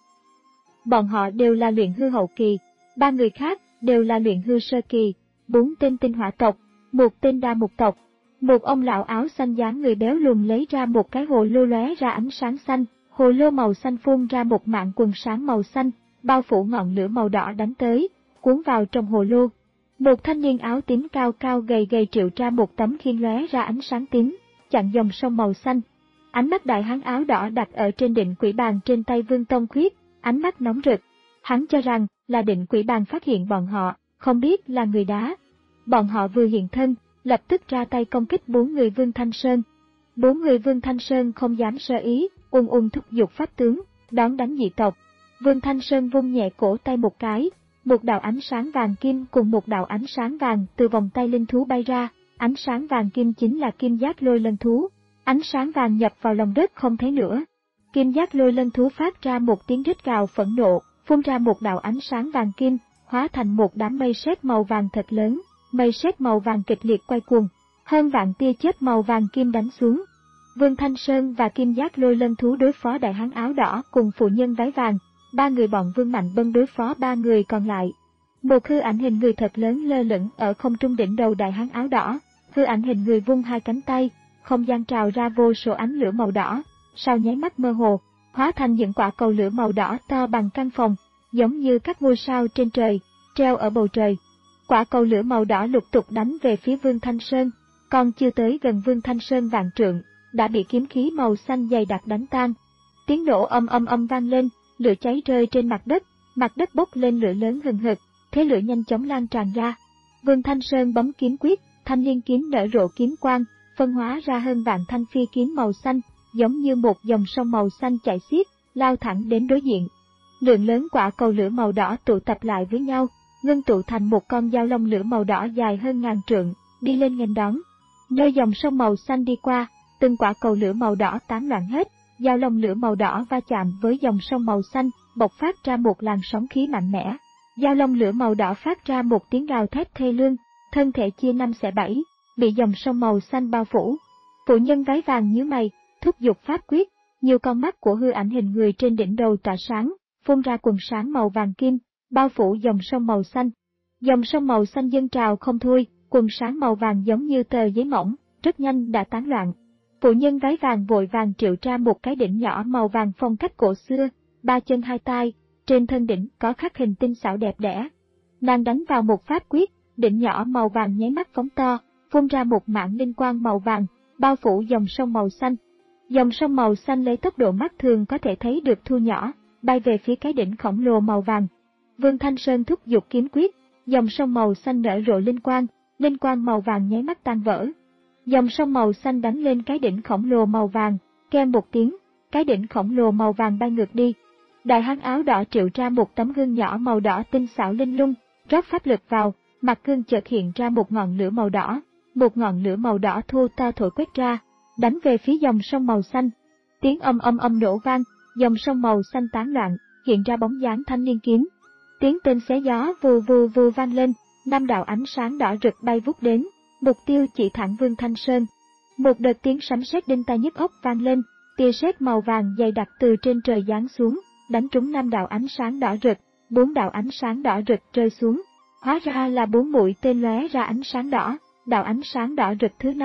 Bọn họ đều là luyện hư hậu kỳ, ba người khác đều là luyện hư sơ kỳ, bốn tên Tinh Hỏa tộc, một tên Đa Mục tộc. Một ông lão áo xanh dáng người béo lùn lấy ra một cái hồ lô lóe ra ánh sáng xanh, hồ lô màu xanh phun ra một mảng quần sáng màu xanh, bao phủ ngọn lửa màu đỏ đánh tới, cuốn vào trong hồ lô. Một thanh niên áo tím cao cao gầy gầy triệu ra một tấm khiên lóe ra ánh sáng tím, chặn dòng sông màu xanh. Ánh mắt đại hán áo đỏ đặt ở trên định quỷ bàn trên tay Vương Tông Khuyết, ánh mắt nóng rực. Hắn cho rằng là định quỷ bàn phát hiện bọn họ, không biết là người đá. Bọn họ vừa hiện thân, lập tức ra tay công kích bốn người Vương Thanh Sơn. Bốn người Vương Thanh Sơn không dám sơ ý, ung ung thúc giục pháp tướng, đón đánh dị tộc. Vương Thanh Sơn vung nhẹ cổ tay một cái, một đạo ánh sáng vàng kim cùng một đạo ánh sáng vàng từ vòng tay linh thú bay ra, ánh sáng vàng kim chính là kim giác lôi lân thú. Ánh sáng vàng nhập vào lòng đất không thấy nữa. Kim giác lôi lân thú phát ra một tiếng rít gào phẫn nộ, phun ra một đạo ánh sáng vàng kim, hóa thành một đám mây sét màu vàng thật lớn, mây sét màu vàng kịch liệt quay cuồng, hơn vạn tia chớp màu vàng kim đánh xuống. Vương Thanh Sơn và kim giác lôi lân thú đối phó đại hán áo đỏ cùng phụ nhân váy vàng, ba người bọn Vương Mạnh Bân đối phó ba người còn lại. Một hư ảnh hình người thật lớn lơ lửng ở không trung đỉnh đầu đại hán áo đỏ, hư ảnh hình người vung hai cánh tay, không gian trào ra vô số ánh lửa màu đỏ, sau nháy mắt mơ hồ, hóa thành những quả cầu lửa màu đỏ to bằng căn phòng, giống như các ngôi sao trên trời, treo ở bầu trời. Quả cầu lửa màu đỏ lục tục đánh về phía Vương Thanh Sơn, còn chưa tới gần Vương Thanh Sơn vạn trượng, đã bị kiếm khí màu xanh dày đặc đánh tan. Tiếng nổ âm âm âm vang lên, lửa cháy rơi trên mặt đất, mặt đất bốc lên lửa lớn hừng hực, thế lửa nhanh chóng lan tràn ra. Vương Thanh Sơn bấm kiếm quyết, thanh liên kiếm nở rộ kiếm quang, phân hóa ra hơn vạn thanh phi kiếm màu xanh, giống như một dòng sông màu xanh chảy xiết, lao thẳng đến đối diện. Lượng lớn quả cầu lửa màu đỏ tụ tập lại với nhau, ngưng tụ thành một con dao long lửa màu đỏ dài hơn ngàn trượng, đi lên nghênh đón. Nơi dòng sông màu xanh đi qua, từng quả cầu lửa màu đỏ tán loạn hết, dao long lửa màu đỏ va chạm với dòng sông màu xanh, bộc phát ra một làn sóng khí mạnh mẽ. Dao long lửa màu đỏ phát ra một tiếng gào thét thê lương, thân thể chia năm xẻ bảy, bị dòng sông màu xanh bao phủ. Phụ nhân váy vàng nhíu mày, thúc giục pháp quyết, nhiều con mắt của hư ảnh hình người trên đỉnh đầu tỏa sáng, phun ra quần sáng màu vàng kim, bao phủ dòng sông màu xanh. Dòng sông màu xanh dâng trào không thôi, quần sáng màu vàng giống như tờ giấy mỏng, rất nhanh đã tán loạn. Phụ nhân váy vàng vội vàng triệu ra một cái đỉnh nhỏ màu vàng phong cách cổ xưa, ba chân hai tay, trên thân đỉnh có khắc hình tinh xảo đẹp đẽ. Nàng đánh vào một pháp quyết, đỉnh nhỏ màu vàng nháy mắt phóng to, phun ra một mảng linh quang màu vàng, bao phủ dòng sông màu xanh. Dòng sông màu xanh lấy tốc độ mắt thường có thể thấy được thu nhỏ, bay về phía cái đỉnh khổng lồ màu vàng. Vương Thanh Sơn thúc giục kiếm quyết, dòng sông màu xanh nở rộ linh quang, linh quang màu vàng nháy mắt tan vỡ. Dòng sông màu xanh đánh lên cái đỉnh khổng lồ màu vàng, keng một tiếng, cái đỉnh khổng lồ màu vàng bay ngược đi. Đại hán áo đỏ triệu ra một tấm gương nhỏ màu đỏ tinh xảo linh lung, rót pháp lực vào, mặt gương chợt hiện ra một ngọn lửa màu đỏ, một ngọn lửa màu đỏ thô to thổi quét ra, đánh về phía dòng sông màu xanh. Tiếng âm âm âm nổ vang, dòng sông màu xanh tán loạn, hiện ra bóng dáng thanh liên kiếm. Tiếng tên xé gió vù vù vù vang lên, năm đạo ánh sáng đỏ rực bay vút đến, mục tiêu chỉ thẳng Vương Thanh Sơn. Một đợt tiếng sấm sét đinh tai nhức óc vang lên, tia sét màu vàng dày đặc từ trên trời giáng xuống, đánh trúng năm đạo ánh sáng đỏ rực, bốn đạo ánh sáng đỏ rực rơi xuống. Hóa ra là bốn mũi tên lóe ra ánh sáng đỏ, đạo ánh sáng đỏ rực thứ năm,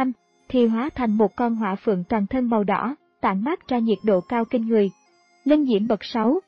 thì hóa thành một con hỏa phượng toàn thân màu đỏ, tản mát ra nhiệt độ cao kinh người. Linh diễm bậc sáu.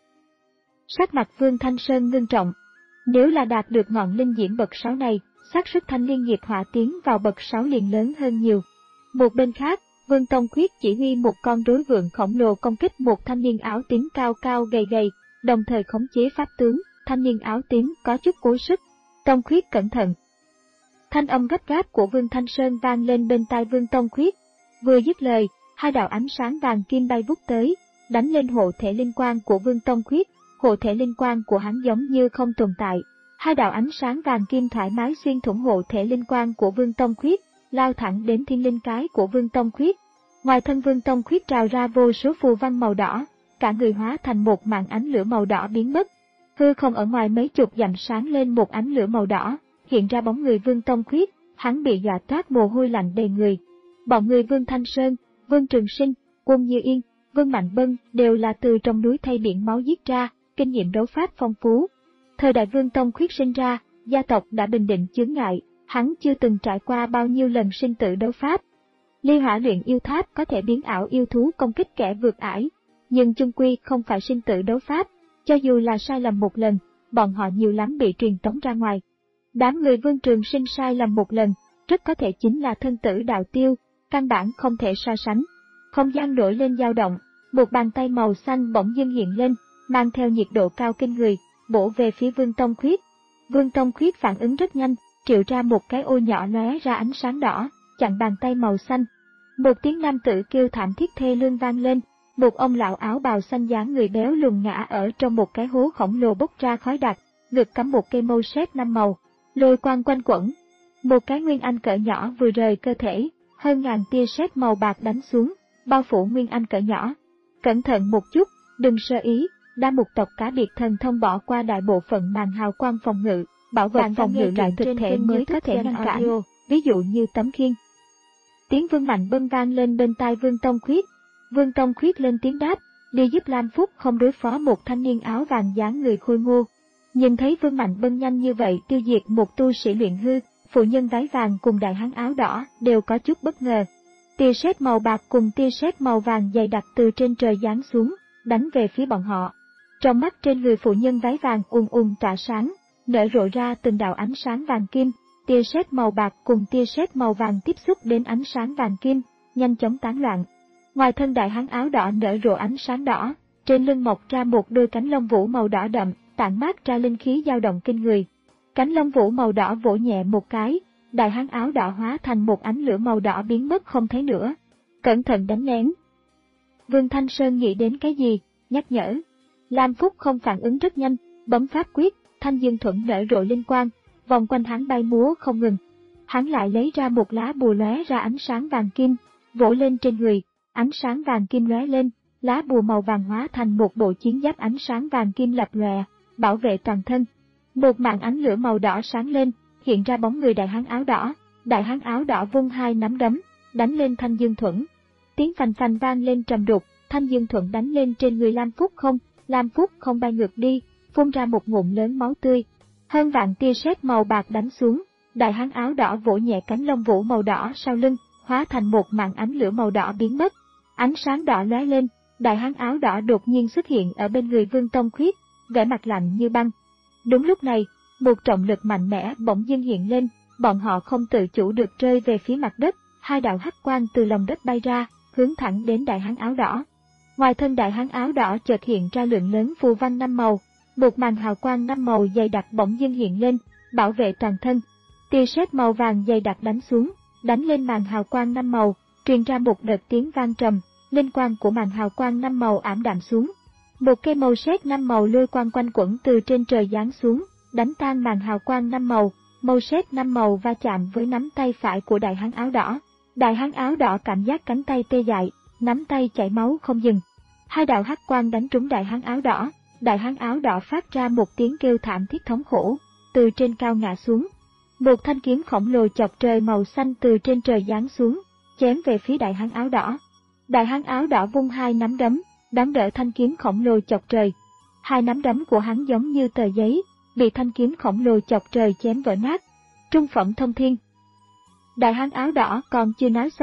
Sắc mặt Vương Thanh Sơn ngưng trọng. Nếu là đạt được ngọn linh diễm bậc sáu này, xác suất thanh liên nghiệp hỏa tiến vào bậc sáu liền lớn hơn nhiều. Một bên khác, Vương Tông Khuyết chỉ huy một con rối vượn khổng lồ công kích một thanh niên áo tím cao cao gầy gầy, đồng thời khống chế pháp tướng. Thanh niên áo tím có chút cố sức. Tông Khuyết cẩn thận. Thanh âm gấp gáp của Vương Thanh Sơn vang lên bên tai Vương Tông Khuyết. Vừa dứt lời, hai đạo ánh sáng vàng kim bay vút tới, đánh lên hộ thể linh quang của Vương Tông Khuyết. Hộ thể linh quang của hắn giống như không tồn tại. Hai đạo ánh sáng vàng kim thoải mái xuyên thủng hộ thể linh quang của Vương Tông Khuyết, lao thẳng đến thiên linh cái của Vương Tông Khuyết. Ngoài thân Vương Tông Khuyết trào ra vô số phù văn màu đỏ, cả người hóa thành một màn ánh lửa màu đỏ biến mất. Hư không ở ngoài mấy chục dặm sáng lên một ánh lửa màu đỏ, hiện ra bóng người Vương Tông Khuyết, hắn bị dọa toát mồ hôi lạnh đầy người. Bọn người Vương Thanh Sơn, Vương Trường Sinh, Quân Như Yên, Vương Mạnh Bân đều là từ trong núi thay biển máu giết ra, kinh nghiệm đấu pháp phong phú. Thời đại Vương Tông Khuyết sinh ra, gia tộc đã bình định chướng ngại, hắn chưa từng trải qua bao nhiêu lần sinh tử đấu pháp. Ly Hỏa luyện yêu tháp có thể biến ảo yêu thú công kích kẻ vượt ải, nhưng chung quy không phải sinh tử đấu pháp, cho dù là sai lầm một lần, bọn họ nhiều lắm bị truyền tống ra ngoài. Đám người Vương Trường Sinh sai lầm một lần, rất có thể chính là thân tử đạo tiêu, căn bản không thể so sánh. Không gian nổi lên dao động, một bàn tay màu xanh bỗng dưng hiện lên, mang theo nhiệt độ cao kinh người, bổ về phía Vương Tông Khuyết. Vương Tông Khuyết phản ứng rất nhanh, triệu ra một cái ô nhỏ lóe ra ánh sáng đỏ, chặn bàn tay màu xanh. Một tiếng nam tử kêu thảm thiết thê lương vang lên, một ông lão áo bào xanh dáng người béo lùn ngã ở trong một cái hố khổng lồ bốc ra khói đặc, ngực cắm một cây mâu sét năm màu, lôi quang quanh quẩn. Một cái nguyên anh cỡ nhỏ vừa rời cơ thể, hơn ngàn tia sét màu bạc đánh xuống, bao phủ nguyên anh cỡ nhỏ. Cẩn thận một chút, đừng sơ ý, đa mục tộc cá biệt thần thông bỏ qua đại bộ phận màn hào quang phòng ngự, bảo vật phòng ngự loại thực thể mới có thể ngăn cản, ví dụ như tấm khiên. Tiếng Vương Mạnh Bân vang lên bên tai Vương Tông Khuyết. Vương Tông Khuyết lên tiếng đáp, đi giúp Lam Phúc không đối phó một thanh niên áo vàng dáng người khôi ngô. Nhìn thấy Vương Mạnh Bân nhanh như vậy tiêu diệt một tu sĩ luyện hư, phụ nhân váy vàng cùng đại hán áo đỏ đều có chút bất ngờ. Tia sét màu bạc cùng tia sét màu vàng dày đặc từ trên trời giáng xuống, đánh về phía bọn họ. Trong mắt trên người phụ nhân váy vàng ùn ùn tỏa sáng, nở rộ ra từng đạo ánh sáng vàng kim, tia sét màu bạc cùng tia sét màu vàng tiếp xúc đến ánh sáng vàng kim, nhanh chóng tán loạn. Ngoài thân đại hán áo đỏ nở rộ ánh sáng đỏ, trên lưng mọc ra một đôi cánh lông vũ màu đỏ đậm, tản mát ra linh khí dao động kinh người. Cánh lông vũ màu đỏ vỗ nhẹ một cái, đại hán áo đỏ hóa thành một ánh lửa màu đỏ biến mất không thấy nữa. Cẩn thận đánh lén. Vương Thanh Sơn nghĩ đến cái gì, nhắc nhở. Lam Phúc không phản ứng rất nhanh, bấm pháp quyết, thanh dương thuẫn nở rộ linh quang, vòng quanh hắn bay múa không ngừng. Hắn lại lấy ra một lá bùa lóe ra ánh sáng vàng kim, vỗ lên trên người, ánh sáng vàng kim lóe lên, lá bùa màu vàng hóa thành một bộ chiến giáp ánh sáng vàng kim lập lòe, bảo vệ toàn thân. Một màn ánh lửa màu đỏ sáng lên, hiện ra bóng người đại hán áo đỏ. Đại hán áo đỏ vung hai nắm đấm, đánh lên thanh dương thuẫn. Tiếng phành phành vang lên trầm đục, thanh dương thuẫn đánh lên trên người Lam Phúc không, Lam Phúc không bay ngược đi, phun ra một ngụm lớn máu tươi. Hơn vạn tia sét màu bạc đánh xuống, đại hán áo đỏ vỗ nhẹ cánh lông vũ màu đỏ sau lưng, hóa thành một màn ánh lửa màu đỏ biến mất. Ánh sáng đỏ lóe lên, đại hán áo đỏ đột nhiên xuất hiện ở bên người Vương Tông Khuyết, vẻ mặt lạnh như băng. Đúng lúc này, một trọng lực mạnh mẽ bỗng dưng hiện lên, bọn họ không tự chủ được rơi về phía mặt đất, hai đạo hắc quang từ lòng đất bay ra, hướng thẳng đến đại hán áo đỏ. Ngoài thân đại hán áo đỏ chợt hiện ra lượng lớn phù văn năm màu, một màn hào quang năm màu dày đặc bỗng dưng hiện lên, bảo vệ toàn thân. Tia sét màu vàng dày đặc đánh xuống, đánh lên màn hào quang năm màu, truyền ra một đợt tiếng vang trầm, linh quang của màn hào quang năm màu ảm đạm xuống. Một cây màu sét năm màu lôi quang quanh quẩn từ trên trời giáng xuống, đánh tan màn hào quang năm màu, màu sét năm màu va chạm với nắm tay phải của đại hán áo đỏ. Đại hán áo đỏ cảm giác cánh tay tê dại, nắm tay chảy máu không dừng. Hai đạo hắc quang đánh trúng đại hán áo đỏ, đại hán áo đỏ phát ra một tiếng kêu thảm thiết thống khổ, từ trên cao ngã xuống. Một thanh kiếm khổng lồ chọc trời màu xanh từ trên trời giáng xuống, chém về phía đại hán áo đỏ. Đại hán áo đỏ vung hai nắm đấm, đón đỡ thanh kiếm khổng lồ chọc trời. Hai nắm đấm của hắn giống như tờ giấy, bị thanh kiếm khổng lồ chọc trời chém vỡ nát. Trung phẩm thông thiên. Đại hán áo đỏ còn chưa nói xong,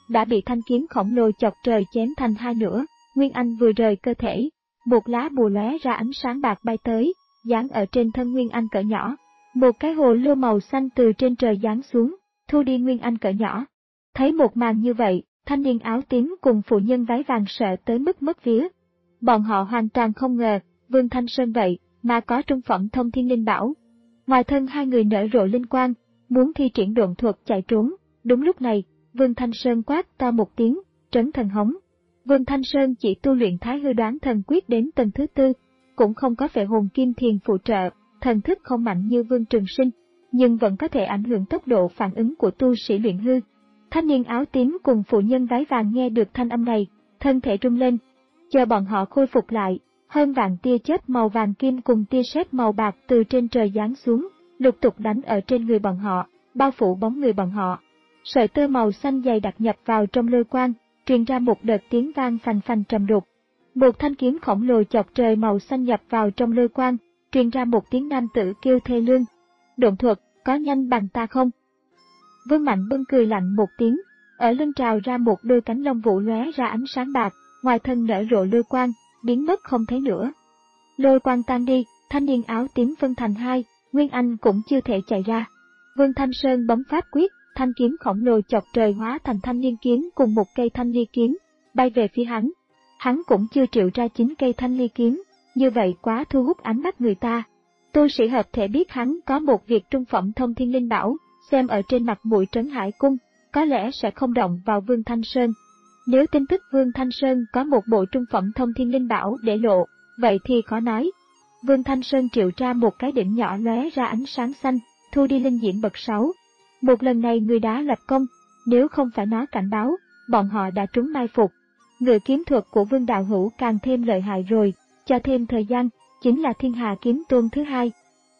đã bị thanh kiếm khổng lồ chọc trời chém thành hai nửa. Nguyên Anh vừa rời cơ thể, một lá bùa lóe ra ánh sáng bạc bay tới, dán ở trên thân Nguyên Anh cỡ nhỏ. Một cái hồ lô màu xanh từ trên trời giáng xuống, thu đi Nguyên Anh cỡ nhỏ. Thấy một màn như vậy, thanh niên áo tím cùng phụ nhân váy vàng sợ tới mức mất vía. Bọn họ hoàn toàn không ngờ, Vương Thanh Sơn vậy mà có trung phẩm thông thiên linh bảo. Ngoài thân hai người nở rộ linh quang, muốn thi triển độn thuật chạy trốn. Đúng lúc này, Vương Thanh Sơn quát to một tiếng, trấn thần hống. Vương Thanh Sơn chỉ tu luyện Thái Hư Đoán Thần Quyết đến tầng thứ tư, cũng không có phệ hồn kim thiền phụ trợ, thần thức không mạnh như Vương Trường Sinh, nhưng vẫn có thể ảnh hưởng tốc độ phản ứng của tu sĩ luyện hư. Thanh niên áo tím cùng phụ nhân váy vàng nghe được thanh âm này, thân thể rung lên. Chờ bọn họ khôi phục lại, hơn vạn tia chớp màu vàng kim cùng tia sét màu bạc từ trên trời giáng xuống, lục tục đánh ở trên người bọn họ, bao phủ bóng người bọn họ. Sợi tơ màu xanh dày đặc nhập vào trong lôi quang, truyền ra một đợt tiếng vang phành phành trầm đục. Một thanh kiếm khổng lồ chọc trời màu xanh nhập vào trong lôi quang, truyền ra một tiếng nam tử kêu thê lương. Độn thuật, có nhanh bằng ta không? Vương Mạnh Bân cười lạnh một tiếng, ở lưng trào ra một đôi cánh lông vũ lóe ra ánh sáng bạc, ngoài thân nở rộ lôi quang, biến mất không thấy nữa. Lôi quang tan đi, thanh niên áo tím phân thành hai, Nguyên Anh cũng chưa thể chạy ra. Vương Thanh Sơn bấm pháp quyết, thanh kiếm khổng lồ chọc trời hóa thành thanh liên kiếm cùng một cây thanh ly kiếm, bay về phía hắn. Hắn cũng chưa triệu ra chín cây thanh ly kiếm, như vậy quá thu hút ánh mắt người ta. Tu sĩ hợp thể biết hắn có một việc trung phẩm thông thiên linh bảo, xem ở trên mặt mũi Trấn Hải Cung, có lẽ sẽ không động vào Vương Thanh Sơn. Nếu tin tức Vương Thanh Sơn có một bộ trung phẩm thông thiên linh bảo để lộ, vậy thì khó nói. Vương Thanh Sơn triệu ra một cái đỉnh nhỏ lóe ra ánh sáng xanh, thu đi linh diễm bậc sáu. Một lần này người đã lập công, nếu không phải nó cảnh báo, bọn họ đã trúng mai phục. Ngự kiếm thuật của Vương Đạo Hữu càng thêm lợi hại rồi, cho thêm thời gian, chính là Thiên Hà Kiếm Tôn thứ hai.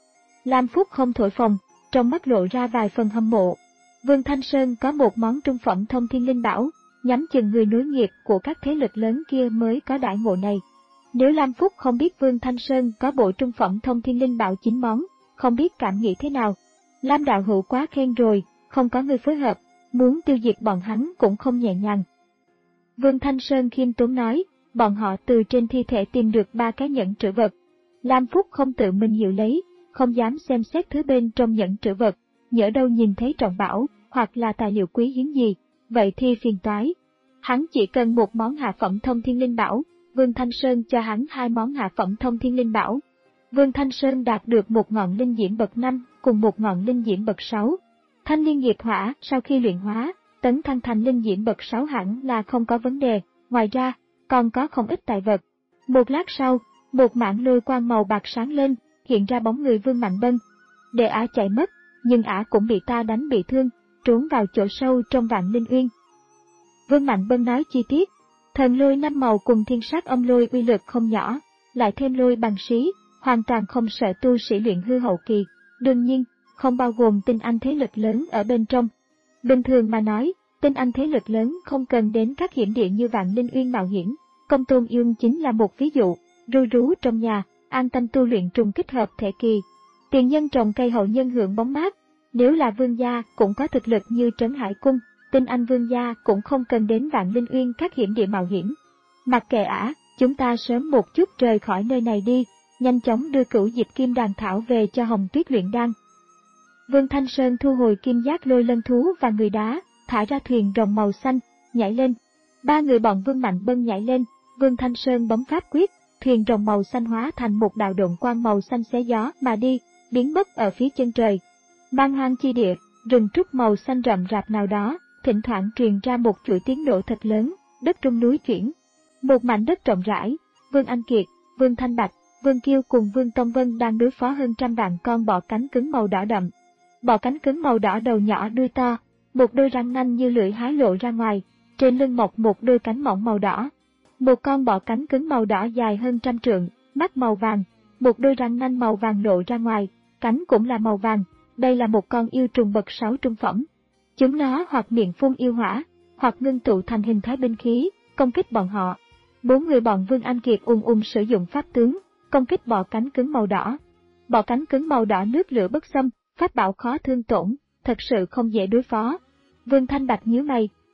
Lam Phúc không thổi phồng, trong mắt lộ ra vài phần hâm mộ. Vương Thanh Sơn có một món trung phẩm thông thiên linh bảo, nhắm chừng người nối nghiệp của các thế lực lớn kia mới có đại ngộ này. Nếu Lam Phúc không biết Vương Thanh Sơn có bộ trung phẩm thông thiên linh bảo chín món, không biết cảm nghĩ thế nào. Lam Đạo Hữu quá khen rồi, không có người phối hợp, muốn tiêu diệt bọn hắn cũng không nhẹ nhàng. Vương Thanh Sơn khiêm tốn nói, bọn họ từ trên thi thể tìm được ba cái nhẫn trữ vật. Lam Phúc không tự mình hiểu lấy, không dám xem xét thứ bên trong nhẫn trữ vật, nhỡ đâu nhìn thấy trọng bảo, hoặc là tài liệu quý hiếm gì, vậy thì phiền toái. Hắn chỉ cần một món hạ phẩm thông thiên linh bảo, Vương Thanh Sơn cho hắn hai món hạ phẩm thông thiên linh bảo. Vương Thanh Sơn đạt được một ngọn linh diễm bậc năm cùng một ngọn linh diễm bậc sáu. Thanh liên nghiệp hỏa sau khi luyện hóa, tấn thăng thành linh diễm bậc sáu hẳn là không có vấn đề, ngoài ra, còn có không ít tài vật. Một lát sau, một mảng lôi quang màu bạc sáng lên, hiện ra bóng người Vương Mạnh Bân. Để ả chạy mất, nhưng ả cũng bị ta đánh bị thương, trốn vào chỗ sâu trong Vạn Linh Uyên. Vương Mạnh Bân nói chi tiết, thần lôi năm màu cùng thiên sát âm lôi uy lực không nhỏ, lại thêm lôi bằng xí, hoàn toàn không sợ tu sĩ luyện hư hậu kỳ, đương nhiên, không bao gồm tinh anh thế lực lớn ở bên trong. Bình thường mà nói, tinh anh thế lực lớn không cần đến các hiểm địa như Vạn Linh Uyên mạo hiểm, Công Tôn Dương chính là một ví dụ, ru rú trong nhà, an tâm tu luyện trùng kích hợp thể kỳ. Tiền nhân trồng cây hậu nhân hưởng bóng mát, nếu là vương gia cũng có thực lực như Trấn Hải Cung, tinh anh vương gia cũng không cần đến Vạn Linh Uyên các hiểm địa mạo hiểm. Mặc kệ ả, chúng ta sớm một chút rời khỏi nơi này đi, nhanh chóng đưa cửu dịch kim đàn thảo về cho Hồng Tuyết luyện đan. Vương Thanh Sơn thu hồi kim giác lôi lân thú và người đá, thả ra thuyền rồng màu xanh, nhảy lên. Ba người bọn Vương Mạnh Bân nhảy lên, Vương Thanh Sơn bấm pháp quyết, thuyền rồng màu xanh hóa thành một đạo độn quang màu xanh xé gió mà đi, biến mất ở phía chân trời. Man hoang chi địa, rừng trúc màu xanh rậm rạp nào đó, thỉnh thoảng truyền ra một chuỗi tiếng nổ thật lớn, đất rung núi chuyển. Một mảnh đất rộng rãi, Vương Anh Kiệt, Vương Thanh Bạch, Vương Kiêu cùng Vương Tông Vân đang đối phó hơn trăm vạn con bọ cánh cứng màu đỏ đậm. Bọ cánh cứng màu đỏ đầu nhỏ đuôi to, một đôi răng nanh như lưỡi hái lộ ra ngoài, trên lưng mọc một đôi cánh mỏng màu đỏ. Một con bọ cánh cứng màu đỏ dài hơn trăm trượng, mắt màu vàng, một đôi răng nanh màu vàng lộ ra ngoài, cánh cũng là màu vàng. Đây là một con yêu trùng bậc sáu trung phẩm. Chúng nó hoặc miệng phun yêu hỏa, hoặc ngưng tụ thành hình thái binh khí, công kích bọn họ. Bốn người bọn Vương Anh Kiệt ung ung sử dụng pháp tướng, công kích bọ cánh cứng màu đỏ. Bọ cánh cứng màu đỏ nước lửa bất xâm, pháp bảo khó thương tổn, thật sự không dễ đối phó. Vương Thanh Bạch nhíu mày,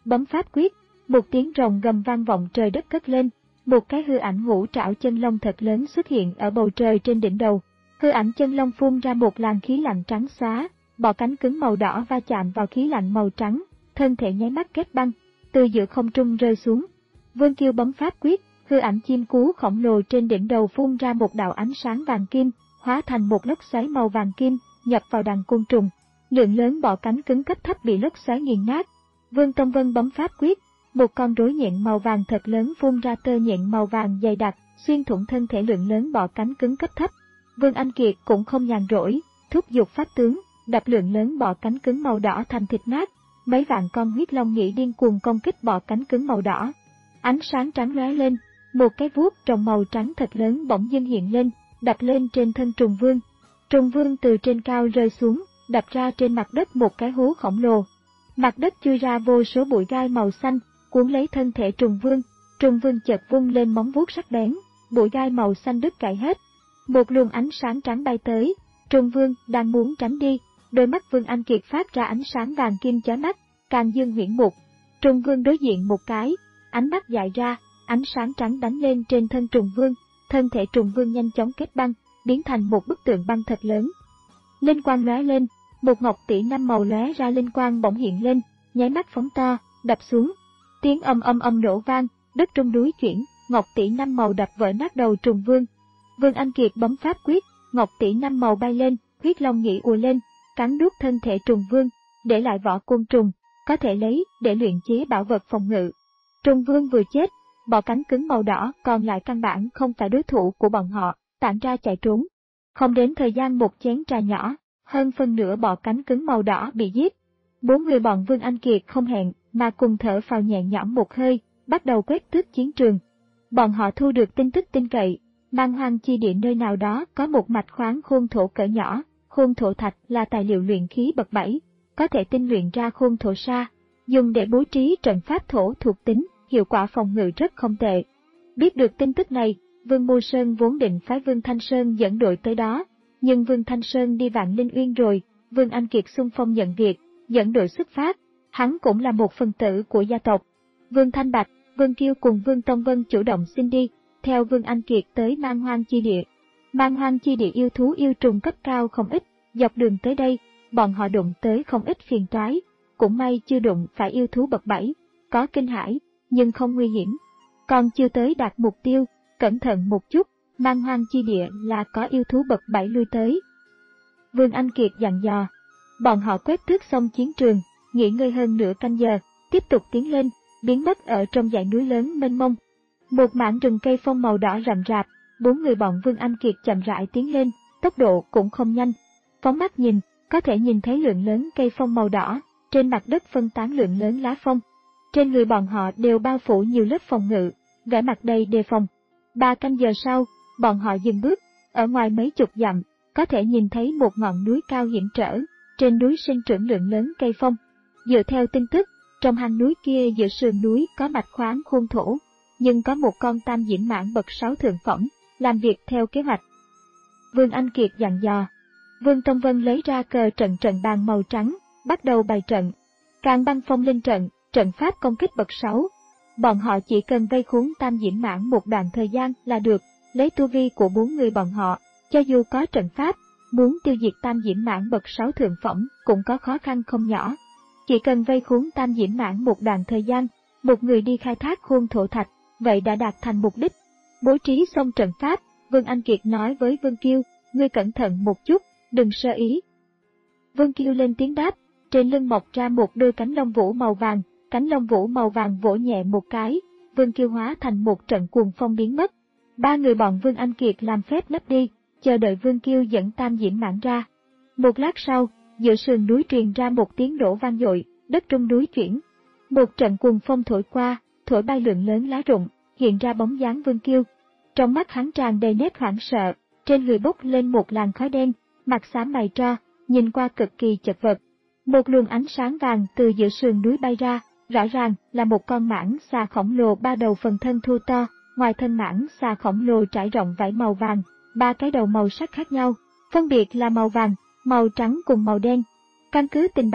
bấm pháp quyết, một tiếng rồng gầm vang vọng trời đất cất lên, một cái hư ảnh ngũ trảo chân long thật lớn xuất hiện ở bầu trời trên đỉnh đầu. Hư ảnh chân long phun ra một làn khí lạnh trắng xóa, bọ cánh cứng màu đỏ va chạm vào khí lạnh màu trắng, thân thể nháy mắt kết băng, từ giữa không trung rơi xuống. Vương Kiêu bấm pháp quyết, hư ảnh chim cú khổng lồ trên đỉnh đầu phun ra một đạo ánh sáng vàng kim, hóa thành một lốc xoáy màu vàng kim, nhập vào đàn côn trùng. Lượng lớn bọ cánh cứng cấp thấp bị lốc xoáy nghiền nát. Vương Tông Vân bấm pháp quyết, một con rối nhện màu vàng thật lớn phun ra tơ nhện màu vàng dày đặc, xuyên thủng thân thể lượng lớn bọ cánh cứng cấp thấp. Vương Anh Kiệt cũng không nhàn rỗi, thúc giục pháp tướng, đập lượng lớn bọ cánh cứng màu đỏ thành thịt nát. Mấy vạn con huyết long nhĩ điên cuồng công kích bọ cánh cứng màu đỏ. Ánh sáng trắng lóe lên, một cái vuốt trồng màu trắng thật lớn bỗng dưng hiện lên, đập lên trên thân trùng vương. Trùng vương từ trên cao rơi xuống, đập ra trên mặt đất một cái hố khổng lồ. Mặt đất chui ra vô số bụi gai màu xanh, cuốn lấy thân thể trùng vương. Trùng vương chợt vung lên móng vuốt sắc bén, bụi gai màu xanh đứt gãy hết. Một luồng ánh sáng trắng bay tới, trùng vương đang muốn tránh đi, đôi mắt Vương Anh Kiệt phát ra ánh sáng vàng kim chói mắt, càng dương huyễn mục. Trùng vương đối diện một cái, ánh mắt dại ra, ánh sáng trắng đánh lên trên thân trùng vương, thân thể trùng vương nhanh chóng kết băng, biến thành một bức tượng băng thật lớn. Linh quang lóe lên, một ngọc tỷ năm màu lóe ra linh quang bỗng hiện lên, nháy mắt phóng to, đập xuống. Tiếng âm âm âm nổ vang, đất trung núi chuyển, ngọc tỷ năm màu đập vỡ nát đầu trùng vương. Vương Anh Kiệt bấm pháp quyết, ngọc tỷ năm màu bay lên, huyết long nhĩ ùa lên, cắn nuốt thân thể trùng vương, để lại vỏ côn trùng, có thể lấy để luyện chế bảo vật phòng ngự. Trùng vương vừa chết, bọ cánh cứng màu đỏ còn lại căn bản không phải đối thủ của bọn họ, tản ra chạy trốn. Không đến thời gian một chén trà nhỏ, hơn phân nửa bọ cánh cứng màu đỏ bị giết. Bốn người bọn Vương Anh Kiệt không hẹn mà cùng thở phào nhẹ nhõm một hơi, bắt đầu quét tước chiến trường. Bọn họ thu được tin tức tin cậy, Man Hoang chi địa nơi nào đó có một mạch khoáng khôn thổ cỡ nhỏ. Khôn thổ thạch là tài liệu luyện khí bậc bảy, có thể tinh luyện ra khôn thổ sa, dùng để bố trí trận pháp thổ thuộc tính, hiệu quả phòng ngự rất không tệ. Biết được tin tức này, Vương Mưu Sơn vốn định phái Vương Thanh Sơn dẫn đội tới đó, nhưng Vương Thanh Sơn đi Vạn Linh Uyên rồi, Vương Anh Kiệt xung phong nhận việc, dẫn đội xuất phát, hắn cũng là một phần tử của gia tộc. Vương Thanh Bạch, Vương Kiêu cùng Vương Tông Vân chủ động xin đi, theo Vương Anh Kiệt tới Man Hoang chi địa. Man Hoang chi địa yêu thú yêu trùng cấp cao không ít, dọc đường tới đây, bọn họ đụng tới không ít phiền toái, cũng may chưa đụng phải yêu thú bậc bảy, có kinh hãi, nhưng không nguy hiểm. Còn chưa tới đạt mục tiêu, cẩn thận một chút, Man Hoang chi địa là có yêu thú bậc bảy lui tới. Vương Anh Kiệt dặn dò, bọn họ quét tước xong chiến trường, nghỉ ngơi hơn nửa canh giờ, tiếp tục tiến lên, biến mất ở trong dãy núi lớn mênh mông. Một mảng rừng cây phong màu đỏ rậm rạp, bốn người bọn Vương Anh Kiệt chậm rãi tiến lên, tốc độ cũng không nhanh. Phóng mắt nhìn, có thể nhìn thấy lượng lớn cây phong màu đỏ, trên mặt đất phân tán lượng lớn lá phong. Trên người bọn họ đều bao phủ nhiều lớp phòng ngự, vẻ mặt đầy đề phòng. Ba canh giờ sau, bọn họ dừng bước, ở ngoài mấy chục dặm, có thể nhìn thấy một ngọn núi cao hiểm trở, trên núi sinh trưởng lượng lớn cây phong. Dựa theo tin tức, trong hang núi kia giữa sườn núi có mạch khoáng khôn thổ, nhưng có một con tam diễm mãng bậc sáu thượng phẩm, làm việc theo kế hoạch. Vương Anh Kiệt dặn dò. Vương Tông Vân lấy ra cờ trận trận bàn màu trắng, bắt đầu bày trận. Càng băng phong linh trận, trận pháp công kích bậc sáu. Bọn họ chỉ cần vây khốn tam diễm mãng một đoạn thời gian là được, lấy tu vi của bốn người bọn họ, cho dù có trận pháp, muốn tiêu diệt tam diễm mãng bậc sáu thượng phẩm cũng có khó khăn không nhỏ. Chỉ cần vây khốn tam diễm mãng một đoạn thời gian, một người đi khai thác khôn thổ thạch, vậy đã đạt thành mục đích. Bố trí xong trận pháp, Vương Anh Kiệt nói với Vương Kiêu, ngươi cẩn thận một chút, đừng sơ ý. Vương Kiêu lên tiếng đáp, trên lưng mọc ra một đôi cánh lông vũ màu vàng, cánh lông vũ màu vàng vỗ nhẹ một cái, Vương Kiêu hóa thành một trận cuồng phong biến mất. Ba người bọn Vương Anh Kiệt làm phép lấp đi, chờ đợi Vương Kiêu dẫn tam diễm mãng ra. Một lát sau, giữa sườn núi truyền ra một tiếng nổ vang dội, đất trung núi chuyển. Một trận cuồng phong thổi qua, thổi bay lượng lớn lá rụng, hiện ra bóng dáng Vương Kiêu. Trong mắt hắn tràn đầy nét hoảng sợ, trên người bốc lên một làn khói đen, mặt xám mày tro, nhìn qua cực kỳ chật vật. Một luồng ánh sáng vàng từ giữa sườn núi bay ra, rõ ràng là một con mãng xà khổng lồ ba đầu phần thân thô to, ngoài thân mãng xà khổng lồ trải rộng vảy màu vàng, ba cái đầu màu sắc khác nhau, phân biệt là màu vàng, màu trắng cùng màu đen. Căn cứ tình báo,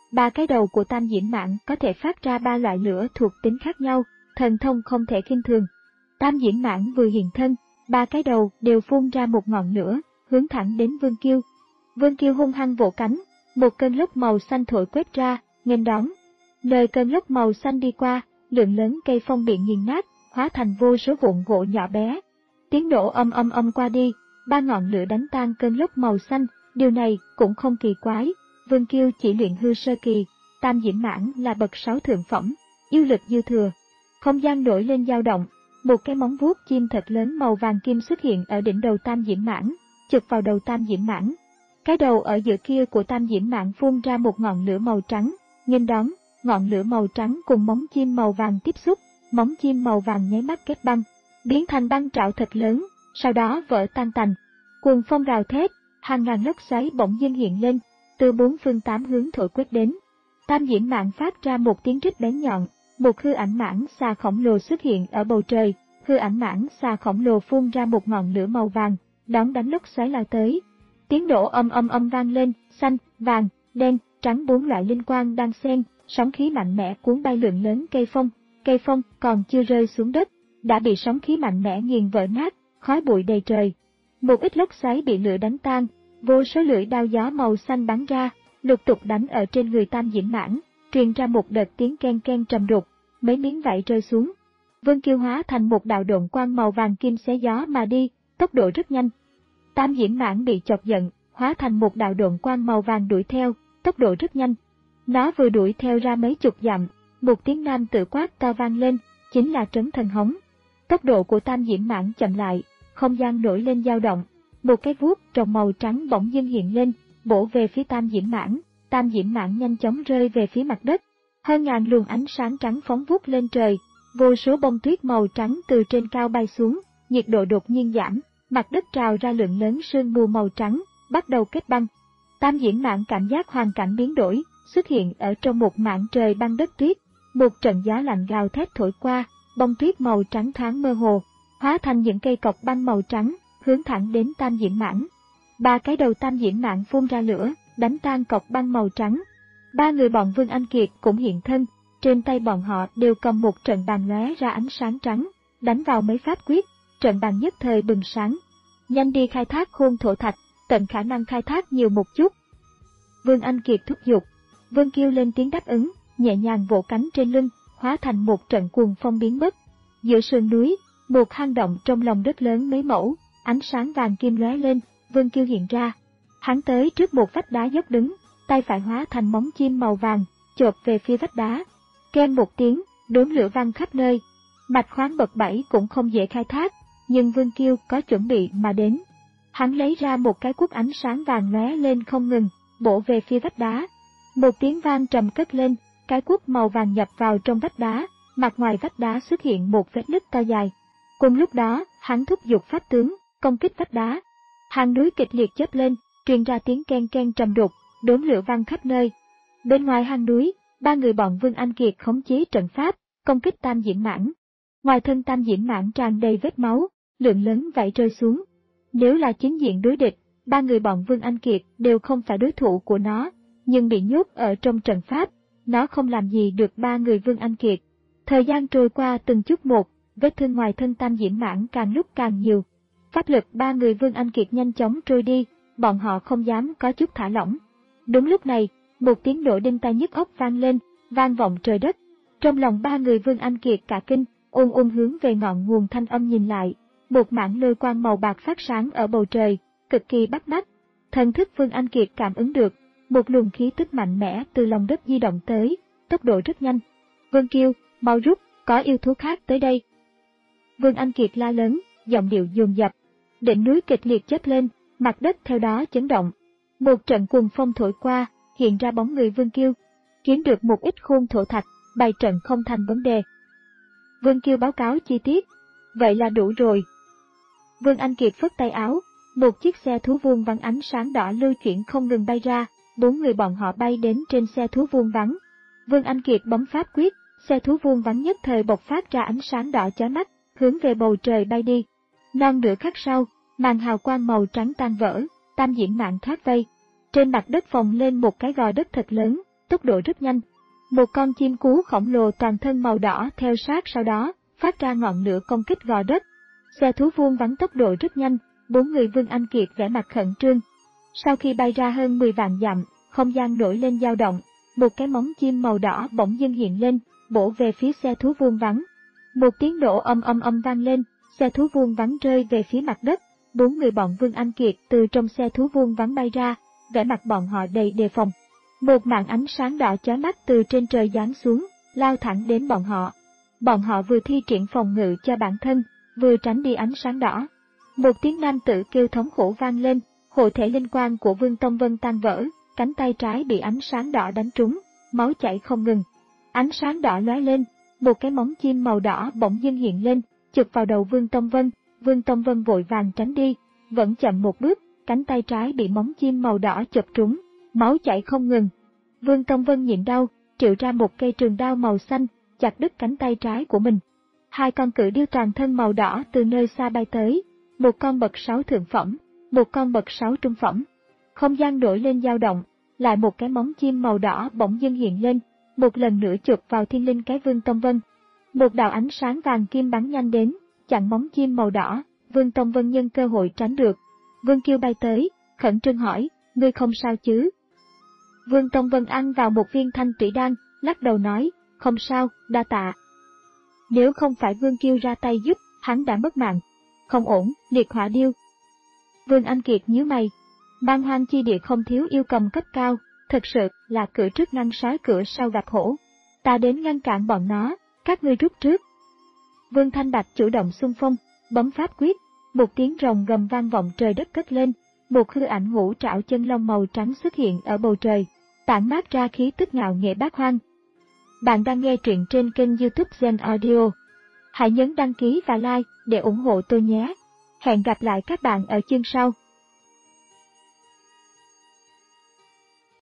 Ba cái đầu của tam diễm mãng có thể phát ra ba loại lửa thuộc tính khác nhau, thần thông không thể khinh thường. Tam diễm mãng vừa hiện thân, ba cái đầu đều phun ra một ngọn lửa, hướng thẳng đến Vương Kiêu. Vương Kiêu hung hăng vỗ cánh, một cơn lốc màu xanh thổi quét ra, nghênh đón. Nơi cơn lốc màu xanh đi qua, lượng lớn cây phong bị nghiền nát, hóa thành vô số vụn gỗ nhỏ bé. Tiếng nổ âm âm âm qua đi, ba ngọn lửa đánh tan cơn lốc màu xanh, điều này cũng không kỳ quái. Vương Kiêu chỉ luyện hư sơ kỳ, tam diễm mãng là bậc sáu thượng phẩm, yêu lực dư thừa. Không gian nổi lên dao động, một cái móng vuốt chim thật lớn màu vàng kim xuất hiện ở đỉnh đầu tam diễm mãng, chụp vào đầu tam diễm mãng. Cái đầu ở giữa kia của tam diễm mãng phun ra một ngọn lửa màu trắng, nghênh đón, ngọn lửa màu trắng cùng móng chim màu vàng tiếp xúc, móng chim màu vàng nháy mắt kết băng, biến thành băng trạo thật lớn, sau đó vỡ tan tành. Cuồng phong rào thét, hàng ngàn lốc xoáy bỗng dưng hiện lên, từ bốn phương tám hướng thổi quét đến. Tam diễm mãng phát ra một tiếng rít bén nhọn, một hư ảnh mãng xà khổng lồ xuất hiện ở bầu trời, hư ảnh mãng xà khổng lồ phun ra một ngọn lửa màu vàng, đón đánh lốc xoáy lao tới. Tiếng nổ âm âm âm vang lên, xanh, vàng, đen, trắng bốn loại linh quang đang xen, sóng khí mạnh mẽ cuốn bay lượng lớn cây phong, cây phong còn chưa rơi xuống đất, đã bị sóng khí mạnh mẽ nghiền vỡ nát, khói bụi đầy trời. Một ít lốc xoáy bị lửa đánh tan, vô số lưỡi đao gió màu xanh bắn ra, lục tục đánh ở trên người tam diễm mãng, truyền ra một đợt tiếng ken ken trầm đục, mấy miếng vảy rơi xuống. Vương Kiêu hóa thành một đạo độn quang màu vàng kim xé gió mà đi, tốc độ rất nhanh. Tam diễm mãng bị chọc giận, hóa thành một đạo độn quang màu vàng đuổi theo, tốc độ rất nhanh. Nó vừa đuổi theo ra mấy chục dặm, một tiếng nam tự quát cao vang lên, chính là Trấn Thần Hống. Tốc độ của tam diễm mãng chậm lại, không gian nổi lên dao động, một cái vuốt trồng màu trắng bỗng dưng hiện lên, bổ về phía tam diễm mãng. Tam diễm mãng nhanh chóng rơi về phía mặt đất, hơn ngàn luồng ánh sáng trắng phóng vút lên trời, vô số bông tuyết màu trắng từ trên cao bay xuống, nhiệt độ đột nhiên giảm, mặt đất trào ra lượng lớn sương mù màu trắng, bắt đầu kết băng. Tam diễm mãng cảm giác hoàn cảnh biến đổi, xuất hiện ở trong một mảng trời băng đất tuyết, một trận gió lạnh gào thét thổi qua, bông tuyết màu trắng thoáng mơ hồ, hóa thành những cây cọc băng màu trắng, hướng thẳng đến tam diễm mãng. Ba cái đầu tam diễm mãng phun ra lửa, đánh tan cọc băng màu trắng. Ba người bọn Vương Anh Kiệt cũng hiện thân, trên tay bọn họ đều cầm một trận bàn lóe ra ánh sáng trắng, đánh vào mấy pháp quyết, trận bàn nhất thời bừng sáng. Nhanh đi khai thác khôn thổ thạch, tận khả năng khai thác nhiều một chút. Vương Anh Kiệt thúc giục, Vương Kiêu lên tiếng đáp ứng, nhẹ nhàng vỗ cánh trên lưng, hóa thành một trận cuồng phong biến mất. Giữa sườn núi, một hang động trong lòng đất lớn mấy mẫu, ánh sáng vàng kim lóe lên, Vương Kiêu hiện ra. Hắn tới trước một vách đá dốc đứng, tay phải hóa thành móng chim màu vàng, chộp về phía vách đá. Keng một tiếng, đốm lửa văng khắp nơi. Mạch khoáng bậc bảy cũng không dễ khai thác, nhưng Vương Kiêu có chuẩn bị mà đến. Hắn lấy ra một cái cuốc ánh sáng vàng lóe lên không ngừng, bổ về phía vách đá. Một tiếng vang trầm cất lên, cái cuốc màu vàng nhập vào trong vách đá, mặt ngoài vách đá xuất hiện một vết nứt cao dài. Cùng lúc đó, hắn thúc giục pháp tướng, công kích vách đá. Hang núi kịch liệt chớp lên, truyền ra tiếng ken ken trầm đục, đốm lửa văng khắp nơi. Bên ngoài hang núi, ba người bọn Vương Anh Kiệt khống chế trận pháp, công kích tam diễm mãng. Ngoài thân tam diễm mãng tràn đầy vết máu, lượng lớn vảy rơi xuống. Nếu là chính diện đối địch, ba người bọn Vương Anh Kiệt đều không phải đối thủ của nó, nhưng bị nhốt ở trong trận pháp, nó không làm gì được ba người Vương Anh Kiệt. Thời gian trôi qua từng chút một, vết thương ngoài thân tam diễm mãng càng lúc càng nhiều. Pháp lực ba người Vương Anh Kiệt nhanh chóng trôi đi, bọn họ không dám có chút thả lỏng. Đúng lúc này, một tiếng nổ đinh tai nhức óc vang lên, vang vọng trời đất. Trong lòng ba người Vương Anh Kiệt cả kinh, ôn ôn hướng về ngọn nguồn thanh âm nhìn lại. Một mảng lôi quang màu bạc phát sáng ở bầu trời, cực kỳ bắt mắt. Thần thức Vương Anh Kiệt cảm ứng được, một luồng khí tức mạnh mẽ từ lòng đất di động tới, tốc độ rất nhanh. Vương Kiêu, mau rút, có yêu thú khác tới đây. Vương Anh Kiệt la lớn, giọng điệu dồn dập. Đỉnh núi kịch liệt chớp lên, mặt đất theo đó chấn động. Một trận cuồng phong thổi qua, hiện ra bóng người Vương Kiêu. Kiếm được một ít khôn thổ thạch, bày trận không thành vấn đề. Vương Kiêu báo cáo chi tiết. Vậy là đủ rồi. Vương Anh Kiệt phất tay áo, một chiếc xe thú vuông vắn ánh sáng đỏ lưu chuyển không ngừng bay ra, bốn người bọn họ bay đến trên xe thú vuông vắn. Vương Anh Kiệt bấm pháp quyết, xe thú vuông vắn nhất thời bộc phát ra ánh sáng đỏ chói mắt, hướng về bầu trời bay đi. Non nửa khắc sau, màn hào quang màu trắng tan vỡ, tam diễm mãng thoát vây. Trên mặt đất phồng lên một cái gò đất thật lớn, tốc độ rất nhanh. Một con chim cú khổng lồ toàn thân màu đỏ theo sát sau đó, phát ra ngọn lửa công kích gò đất. Xe thú vuông vắn tốc độ rất nhanh, bốn người Vương Anh Kiệt vẻ mặt khẩn trương. Sau khi bay ra hơn mười vạn dặm, không gian nổi lên dao động, một cái móng chim màu đỏ bỗng dưng hiện lên, bổ về phía xe thú vuông vắn. Một tiếng nổ âm âm âm vang lên, xe thú vuông vắn rơi về phía mặt đất. Bốn người bọn Vương Anh Kiệt từ trong xe thú vuông vắn bay ra, vẻ mặt bọn họ đầy đề phòng. Một màn ánh sáng đỏ chói mắt từ trên trời giáng xuống, lao thẳng đến bọn họ. Bọn họ vừa thi triển phòng ngự cho bản thân, vừa tránh đi ánh sáng đỏ. Một tiếng nam tử kêu thống khổ vang lên, hộ thể linh quang của Vương Tông Vân tan vỡ, cánh tay trái bị ánh sáng đỏ đánh trúng, máu chảy không ngừng. Ánh sáng đỏ lóe lên, một cái móng chim màu đỏ bỗng dưng hiện lên, chụp vào đầu Vương Tông Vân. Vương Tông Vân vội vàng tránh đi, vẫn chậm một bước, cánh tay trái bị móng chim màu đỏ chụp trúng, máu chảy không ngừng. Vương Tông Vân nhịn đau, triệu ra một cây trường đao màu xanh, chặt đứt cánh tay trái của mình. Hai con cự điêu toàn thân màu đỏ từ nơi xa bay tới, một con bậc sáu thượng phẩm, một con bậc sáu trung phẩm. Không gian nổi lên dao động, lại một cái móng chim màu đỏ bỗng dưng hiện lên, một lần nữa chụp vào thiên linh cái Vương Tông Vân. Một đạo ánh sáng vàng kim bắn nhanh đến, chặn móng chim màu đỏ, Vương Tông Vân nhân cơ hội tránh được. Vương Kiêu bay tới, khẩn trương hỏi, ngươi không sao chứ? Vương Tông Vân ăn vào một viên thanh tủy đan, lắc đầu nói, không sao, đa tạ. Nếu không phải Vương Kiêu ra tay giúp, hắn đã mất mạng. Không ổn, liệt hỏa điêu. Vương Anh Kiệt nhíu mày. Bang Hoang Chi Địa không thiếu yêu cầm cấp cao, thật sự là cửa trước ngăn sói cửa sau gặp hổ. Ta đến ngăn cản bọn nó, các ngươi rút trước. Vương Thanh Bạch chủ động xung phong, bấm pháp quyết, một tiếng rồng gầm vang vọng trời đất cất lên, một hư ảnh ngũ trảo chân long màu trắng xuất hiện ở bầu trời, tản mát ra khí tức ngạo nghệ bát hoang. Bạn đang nghe truyện trên kênh YouTube Gen Audio. Hãy nhấn đăng ký và like để ủng hộ tôi nhé. Hẹn gặp lại các bạn ở chương sau.